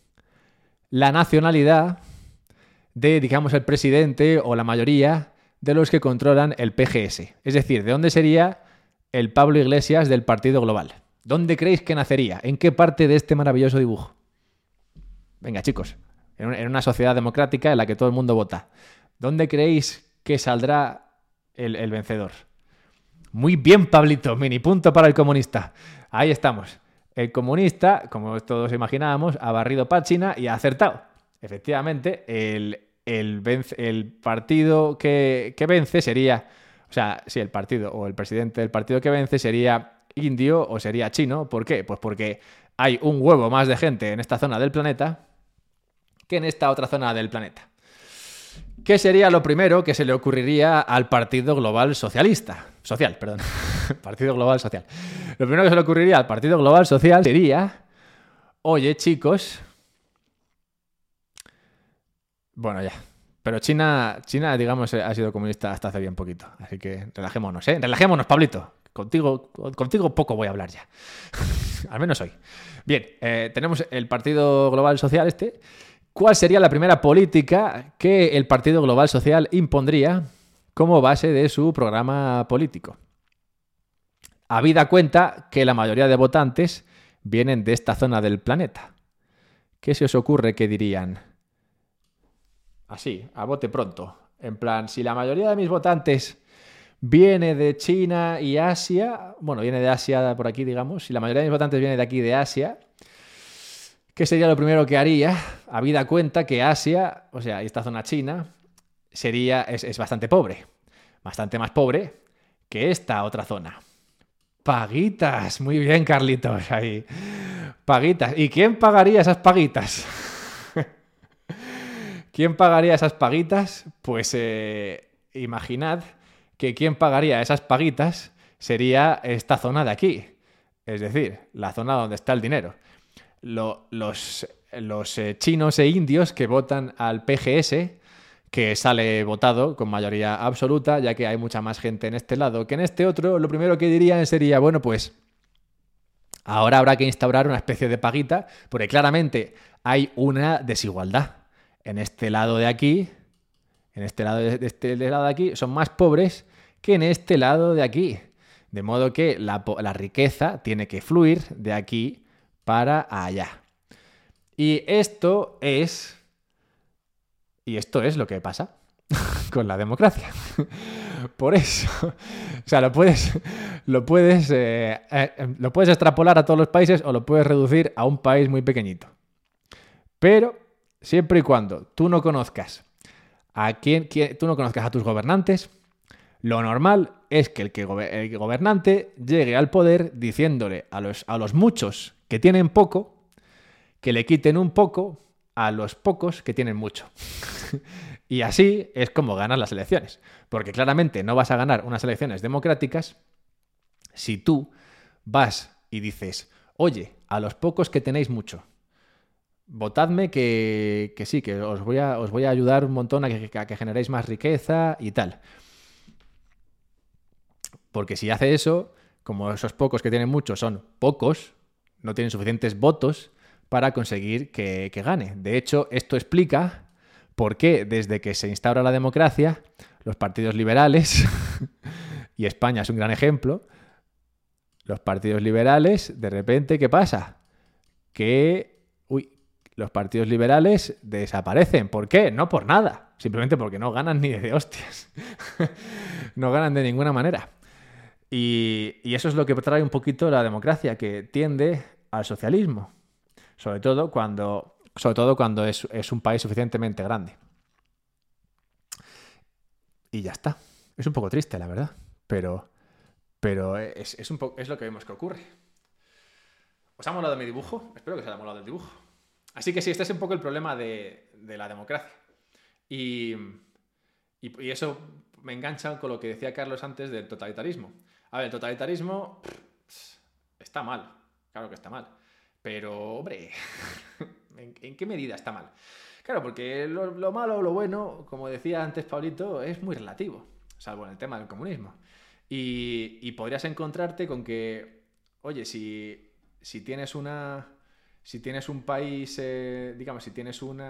la nacionalidad de, digamos, el presidente o la mayoría de los que controlan el PGS? Es decir, ¿de dónde sería el Pablo Iglesias del Partido Global? ¿Dónde creéis que nacería? ¿En qué parte de este maravilloso dibujo? Venga, chicos, en una sociedad democrática en la que todo el mundo vota. ¿Dónde creéis que saldrá el vencedor? Muy bien, Pablito, mini punto para el comunista. Ahí estamos. El comunista, como todos imaginábamos, ha barrido página y ha acertado. Efectivamente, el partido que vence sería... O sea, sí, el partido o el presidente del partido que vence sería indio o sería chino. ¿Por qué? Pues porque hay un huevo más de gente en esta zona del planeta que en esta otra zona del planeta. ¿Qué sería lo primero que se le ocurriría al Partido Global Socialista? Social, perdón. Partido Global Social. Lo primero que se le ocurriría al Partido Global Social sería... Oye, chicos... Bueno, ya. Pero China, digamos, ha sido comunista hasta hace bien poquito. Así que relajémonos, ¿eh? Relajémonos, Pablito. Contigo poco voy a hablar ya. Al menos hoy. Bien, tenemos el Partido Global Social este. ¿Cuál sería la primera política que el Partido Global Social impondría como base de su programa político? Habida cuenta que la mayoría de votantes vienen de esta zona del planeta. ¿Qué se os ocurre que dirían? Así, a bote pronto. En plan, si la mayoría de mis votantes viene de China y Asia, bueno, viene de Asia por aquí, digamos, si la mayoría de mis votantes viene de aquí, de Asia, ¿qué sería lo primero que haría? Habida cuenta que Asia, o sea, esta zona china, es bastante pobre. Bastante más pobre que esta otra zona. Paguitas. Muy bien, Carlitos. Ahí. Paguitas. ¿Y quién pagaría esas paguitas? ¿Quién pagaría esas paguitas? Pues imaginad que quien pagaría esas paguitas sería esta zona de aquí. Es decir, la zona donde está el dinero. Los chinos e indios que votan al PGS, que sale votado con mayoría absoluta, ya que hay mucha más gente en este lado que en este otro, lo primero que dirían sería, bueno, pues ahora habrá que instaurar una especie de paguita, porque claramente hay una desigualdad. En este lado de aquí, en este lado de lado de aquí, son más pobres que en este lado de aquí. De modo que la riqueza tiene que fluir de aquí para allá. Y esto es lo que pasa con la democracia. Por eso, o sea, lo puedes extrapolar a todos los países o lo puedes reducir a un país muy pequeñito. Pero siempre y cuando tú no conozcas tú no conozcas a tus gobernantes, lo normal es que el gobernante llegue al poder diciéndole a los muchos que tienen poco que le quiten un poco a los pocos que tienen mucho. Y así es como ganas las elecciones. Porque claramente no vas a ganar unas elecciones democráticas si tú vas y dices, oye, a los pocos que tenéis mucho, votadme que sí, que os voy a ayudar un montón a que generéis más riqueza y tal. Porque si hace eso, como esos pocos que tienen mucho son pocos, no tienen suficientes votos para conseguir que gane. De hecho, esto explica por qué desde que se instaura la democracia, los partidos liberales, y España es un gran ejemplo, los partidos liberales, de repente, ¿qué pasa? Que los partidos liberales desaparecen. ¿Por qué? No por nada. Simplemente porque no ganan ni de hostias. No ganan de ninguna manera. Y eso es lo que trae un poquito la democracia, que tiende al socialismo. Sobre todo cuando es un país suficientemente grande. Y ya está. Es un poco triste, la verdad. Pero es lo que vemos que ocurre. ¿Os ha molado mi dibujo? Espero que os haya molado el dibujo. Así que sí, este es un poco el problema de la democracia. Y eso me engancha con lo que decía Carlos antes del totalitarismo. A ver, el totalitarismo está mal. Claro que está mal. Pero, hombre, ¿en qué medida está mal? Claro, porque lo malo o lo bueno, como decía antes Pablito, es muy relativo. Salvo en el tema del comunismo. Y podrías encontrarte con que, oye, si tienes un país, digamos, si tienes un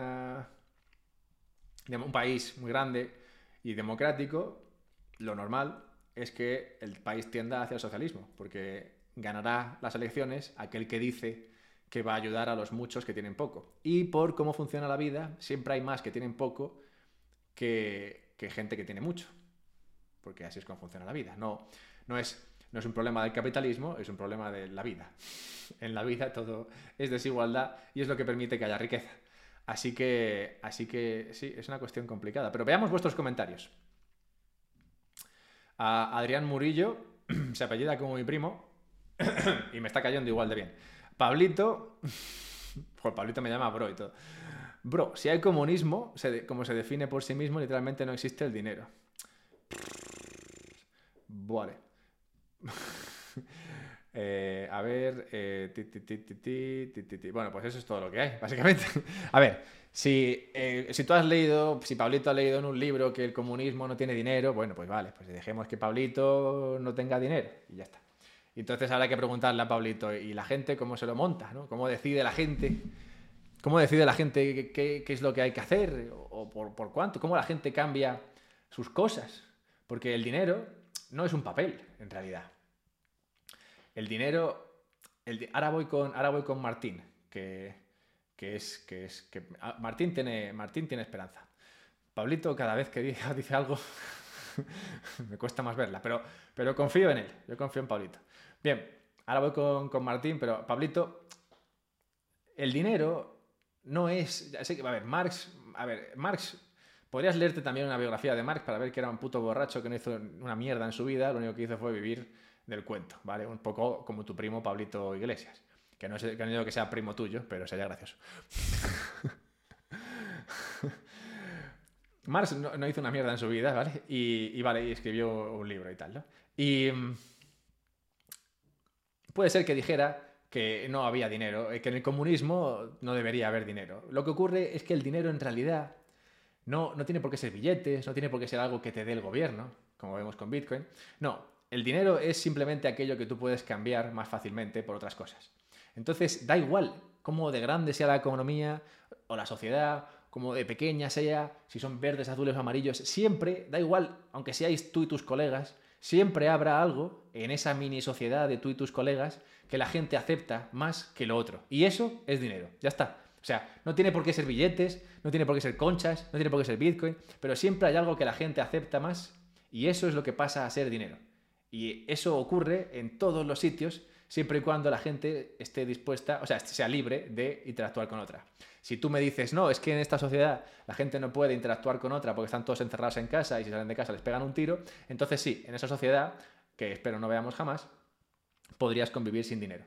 país muy grande y democrático, lo normal es que el país tienda hacia el socialismo, porque ganará las elecciones aquel que dice que va a ayudar a los muchos que tienen poco. Y por cómo funciona la vida, siempre hay más que tienen poco que gente que tiene mucho. Porque así es como funciona la vida. No es un problema del capitalismo, es un problema de la vida. En la vida todo es desigualdad y es lo que permite que haya riqueza. Así que sí, es una cuestión complicada. Pero veamos vuestros comentarios. Adrián Murillo se apellida como mi primo y me está cayendo igual de bien. Pablito, pues Pablito me llama bro y todo. Bro, si hay comunismo, como se define por sí mismo, literalmente no existe el dinero. Vale. A ver. Bueno, pues eso es todo lo que hay, básicamente. A ver, si Pablito ha leído en un libro que el comunismo no tiene dinero, bueno, pues vale, pues dejemos que Pablito no tenga dinero y ya está. Y entonces habrá que preguntarle a Pablito, ¿y la gente cómo se lo monta? ¿No? ¿Cómo decide la gente? ¿Cómo decide la gente qué es lo que hay que hacer? ¿O por cuánto? ¿Cómo la gente cambia sus cosas? Porque el dinero no es un papel, en realidad. El dinero... Ahora voy con Martín, Martín tiene esperanza. Pablito, cada vez que dice algo, me cuesta más verla, pero confío en él. Yo confío en Pablito. Bien, ahora voy con Martín, pero Pablito, el dinero no es... Marx... Podrías leerte también una biografía de Marx para ver que era un puto borracho que no hizo una mierda en su vida, lo único que hizo fue vivir del cuento, ¿vale? Un poco como tu primo Pablito Iglesias, que no digo que sea primo tuyo, pero sería gracioso. Marx no hizo una mierda en su vida, ¿vale? Y escribió un libro y tal, ¿no? Y puede ser que dijera que no había dinero, que en el comunismo no debería haber dinero. Lo que ocurre es que el dinero en realidad no tiene por qué ser billetes, no tiene por qué ser algo que te dé el gobierno, como vemos con Bitcoin. No, el dinero es simplemente aquello que tú puedes cambiar más fácilmente por otras cosas. Entonces, da igual cómo de grande sea la economía o la sociedad, cómo de pequeña sea, si son verdes, azules o amarillos, siempre, da igual, aunque seáis tú y tus colegas, siempre habrá algo en esa mini sociedad de tú y tus colegas que la gente acepta más que lo otro. Y eso es dinero, ya está. O sea, no tiene por qué ser billetes, no tiene por qué ser conchas, no tiene por qué ser Bitcoin, pero siempre hay algo que la gente acepta más Y eso es lo que pasa a ser dinero. Y eso ocurre en todos los sitios, siempre y cuando la gente esté dispuesta, o sea, sea libre de interactuar con otra. Si tú me dices, no, es que en esta sociedad la gente no puede interactuar con otra porque están todos encerrados en casa y si salen de casa les pegan un tiro, entonces sí, en esa sociedad, que espero no veamos jamás, podrías convivir sin dinero.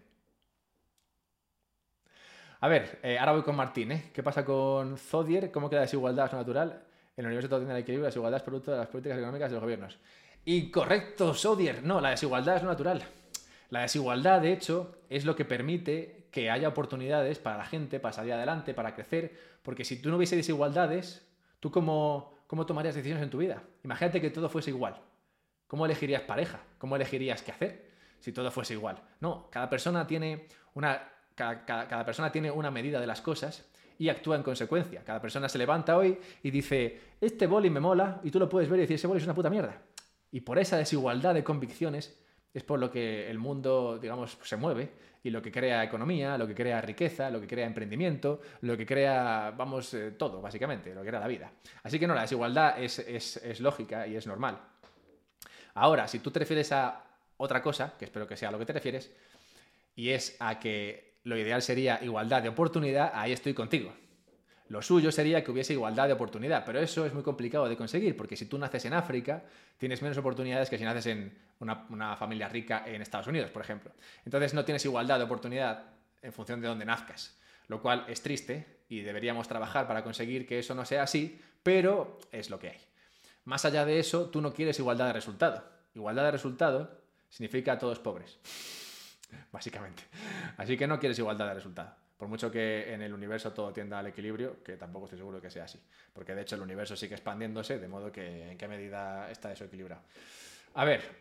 A ver, ahora voy con Martín, ¿eh? ¿Qué pasa con Zodier? ¿Cómo que la desigualdad es natural? En el universo todo tiene el equilibrio, la desigualdad es producto de las políticas económicas de los gobiernos. Incorrecto, Zodier. No, la desigualdad es lo natural. La desigualdad, de hecho, es lo que permite que haya oportunidades para la gente, para salir adelante, para crecer, porque si tú no hubiese desigualdades, ¿tú cómo tomarías decisiones en tu vida? Imagínate que todo fuese igual. ¿Cómo elegirías pareja? ¿Cómo elegirías qué hacer si todo fuese igual? No, cada persona tiene cada persona tiene una medida de las cosas y actúa en consecuencia. Cada persona se levanta hoy y dice, este boli me mola, y tú lo puedes ver y decir, ese boli es una puta mierda. Y por esa desigualdad de convicciones es por lo que el mundo, digamos, se mueve y lo que crea economía, lo que crea riqueza, lo que crea emprendimiento, lo que crea, vamos, todo, básicamente, lo que crea la vida. Así que no, la desigualdad es lógica y es normal. Ahora, si tú te refieres a otra cosa, que espero que sea a lo que te refieres, y es a que lo ideal sería igualdad de oportunidad, ahí estoy contigo. Lo suyo sería que hubiese igualdad de oportunidad, pero eso es muy complicado de conseguir, porque si tú naces en África, tienes menos oportunidades que si naces en una familia rica en Estados Unidos, por ejemplo. Entonces no tienes igualdad de oportunidad en función de dónde nazcas, lo cual es triste y deberíamos trabajar para conseguir que eso no sea así, pero es lo que hay. Más allá de eso, tú no quieres igualdad de resultado. Igualdad de resultado significa todos pobres, básicamente. Así que no quieres igualdad de resultado. Por mucho que en el universo todo tienda al equilibrio, que tampoco estoy seguro de que sea así. Porque de hecho el universo sigue expandiéndose, de modo que en qué medida está eso equilibrado. A ver,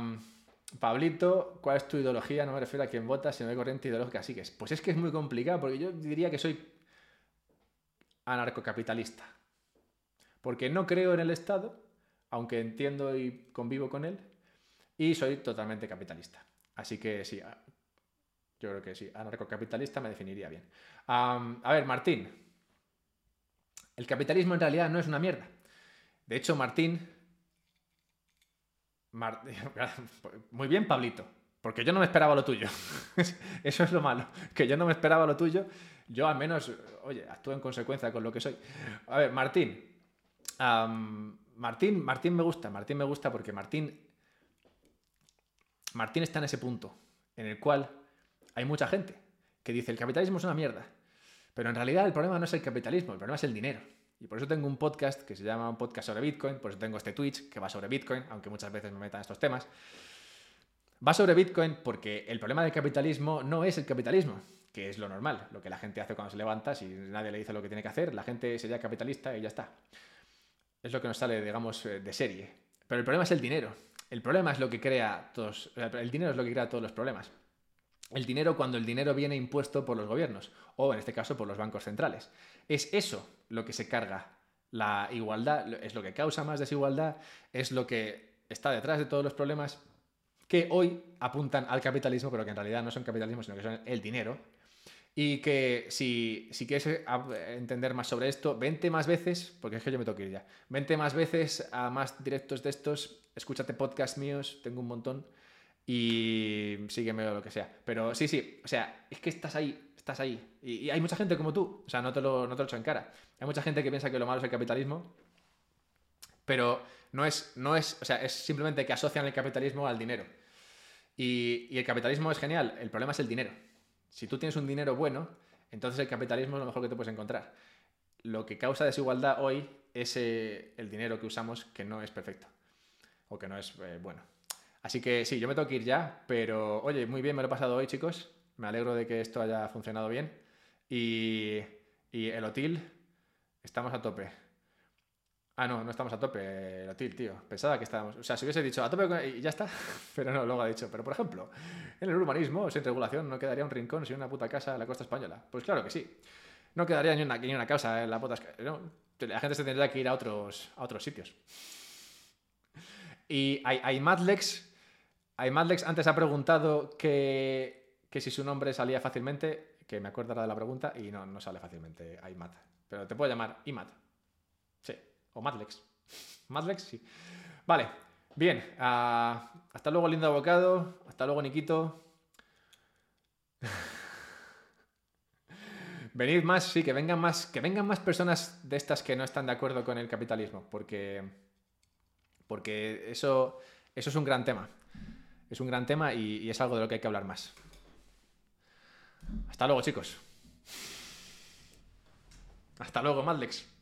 Pablito, ¿cuál es tu ideología? No me refiero a quién vota, sino a qué corriente ideológica sigues. Pues es que es muy complicado, porque yo diría que soy anarcocapitalista. Porque no creo en el Estado, aunque entiendo y convivo con él, y soy totalmente capitalista. Así que sí, yo creo que sí, anarcocapitalista me definiría bien. A ver, Martín, el capitalismo en realidad no es una mierda. De hecho, Martín... Muy bien, Pablito, porque yo no me esperaba lo tuyo. Eso es lo malo, que yo no me esperaba lo tuyo. Yo al menos, oye, actúo en consecuencia con lo que soy. A ver, Martín. Martín me gusta porque Martín está en ese punto en el cual hay mucha gente que dice el capitalismo es una mierda, pero en realidad el problema no es el capitalismo, el problema es el dinero. Y por eso tengo un podcast que se llama un podcast sobre Bitcoin, por eso tengo este Twitch que va sobre Bitcoin, aunque muchas veces me metan estos temas. Va sobre Bitcoin porque el problema del capitalismo no es el capitalismo, que es lo normal, lo que la gente hace cuando se levanta, si nadie le dice lo que tiene que hacer, la gente sería capitalista y ya está. Es lo que nos sale, digamos, de serie. Pero el problema es el dinero. El problema es lo que crea todos. El dinero es lo que crea todos los problemas. El dinero cuando el dinero viene impuesto por los gobiernos, o en este caso por los bancos centrales. Es eso lo que se carga la igualdad, es lo que causa más desigualdad, es lo que está detrás de todos los problemas que hoy apuntan al capitalismo, pero que en realidad no son capitalismo, sino que son el dinero. Y que si quieres entender más sobre esto, vente más veces, porque es que yo me tengo que ir ya, vente más veces a más directos de estos, escúchate podcasts míos, tengo un montón, y sígueme o lo que sea. Pero sí, o sea, es que estás ahí. Y hay mucha gente como tú, o sea, no te lo echo en cara. Hay mucha gente que piensa que lo malo es el capitalismo, pero no es, o sea, es simplemente que asocian el capitalismo al dinero. Y el capitalismo es genial, el problema es el dinero. Si tú tienes un dinero bueno, entonces el capitalismo es lo mejor que te puedes encontrar. Lo que causa desigualdad hoy es el dinero que usamos que no es perfecto o que no es bueno. Así que sí, yo me tengo que ir ya, pero oye, muy bien me lo he pasado hoy, chicos. Me alegro de que esto haya funcionado bien. Y el Otil, estamos a tope. Ah, no estamos a tope, el Otil, tío. Pensaba que estábamos... O sea, si hubiese dicho a tope y ya está, pero no, luego ha dicho. Pero, por ejemplo, en el urbanismo, sin regulación, no quedaría un rincón sin una puta casa en la costa española. Pues claro que sí. No quedaría ni una casa en la puta... No, la gente se tendría que ir a otros sitios. Y hay Madlex antes ha preguntado que si su nombre salía fácilmente, que me acuerdo ahora de la pregunta, y no sale fácilmente Imad. Pero te puedo llamar Imad. Sí, o Madlex. Madlex, sí. Vale, Bien, hasta luego, lindo abocado. Hasta luego, Niquito. Venid más, sí, que vengan más personas de estas que no están de acuerdo con el capitalismo, porque eso es un gran tema. Es un gran tema y es algo de lo que hay que hablar más. Hasta luego, chicos. Hasta luego, Madlex.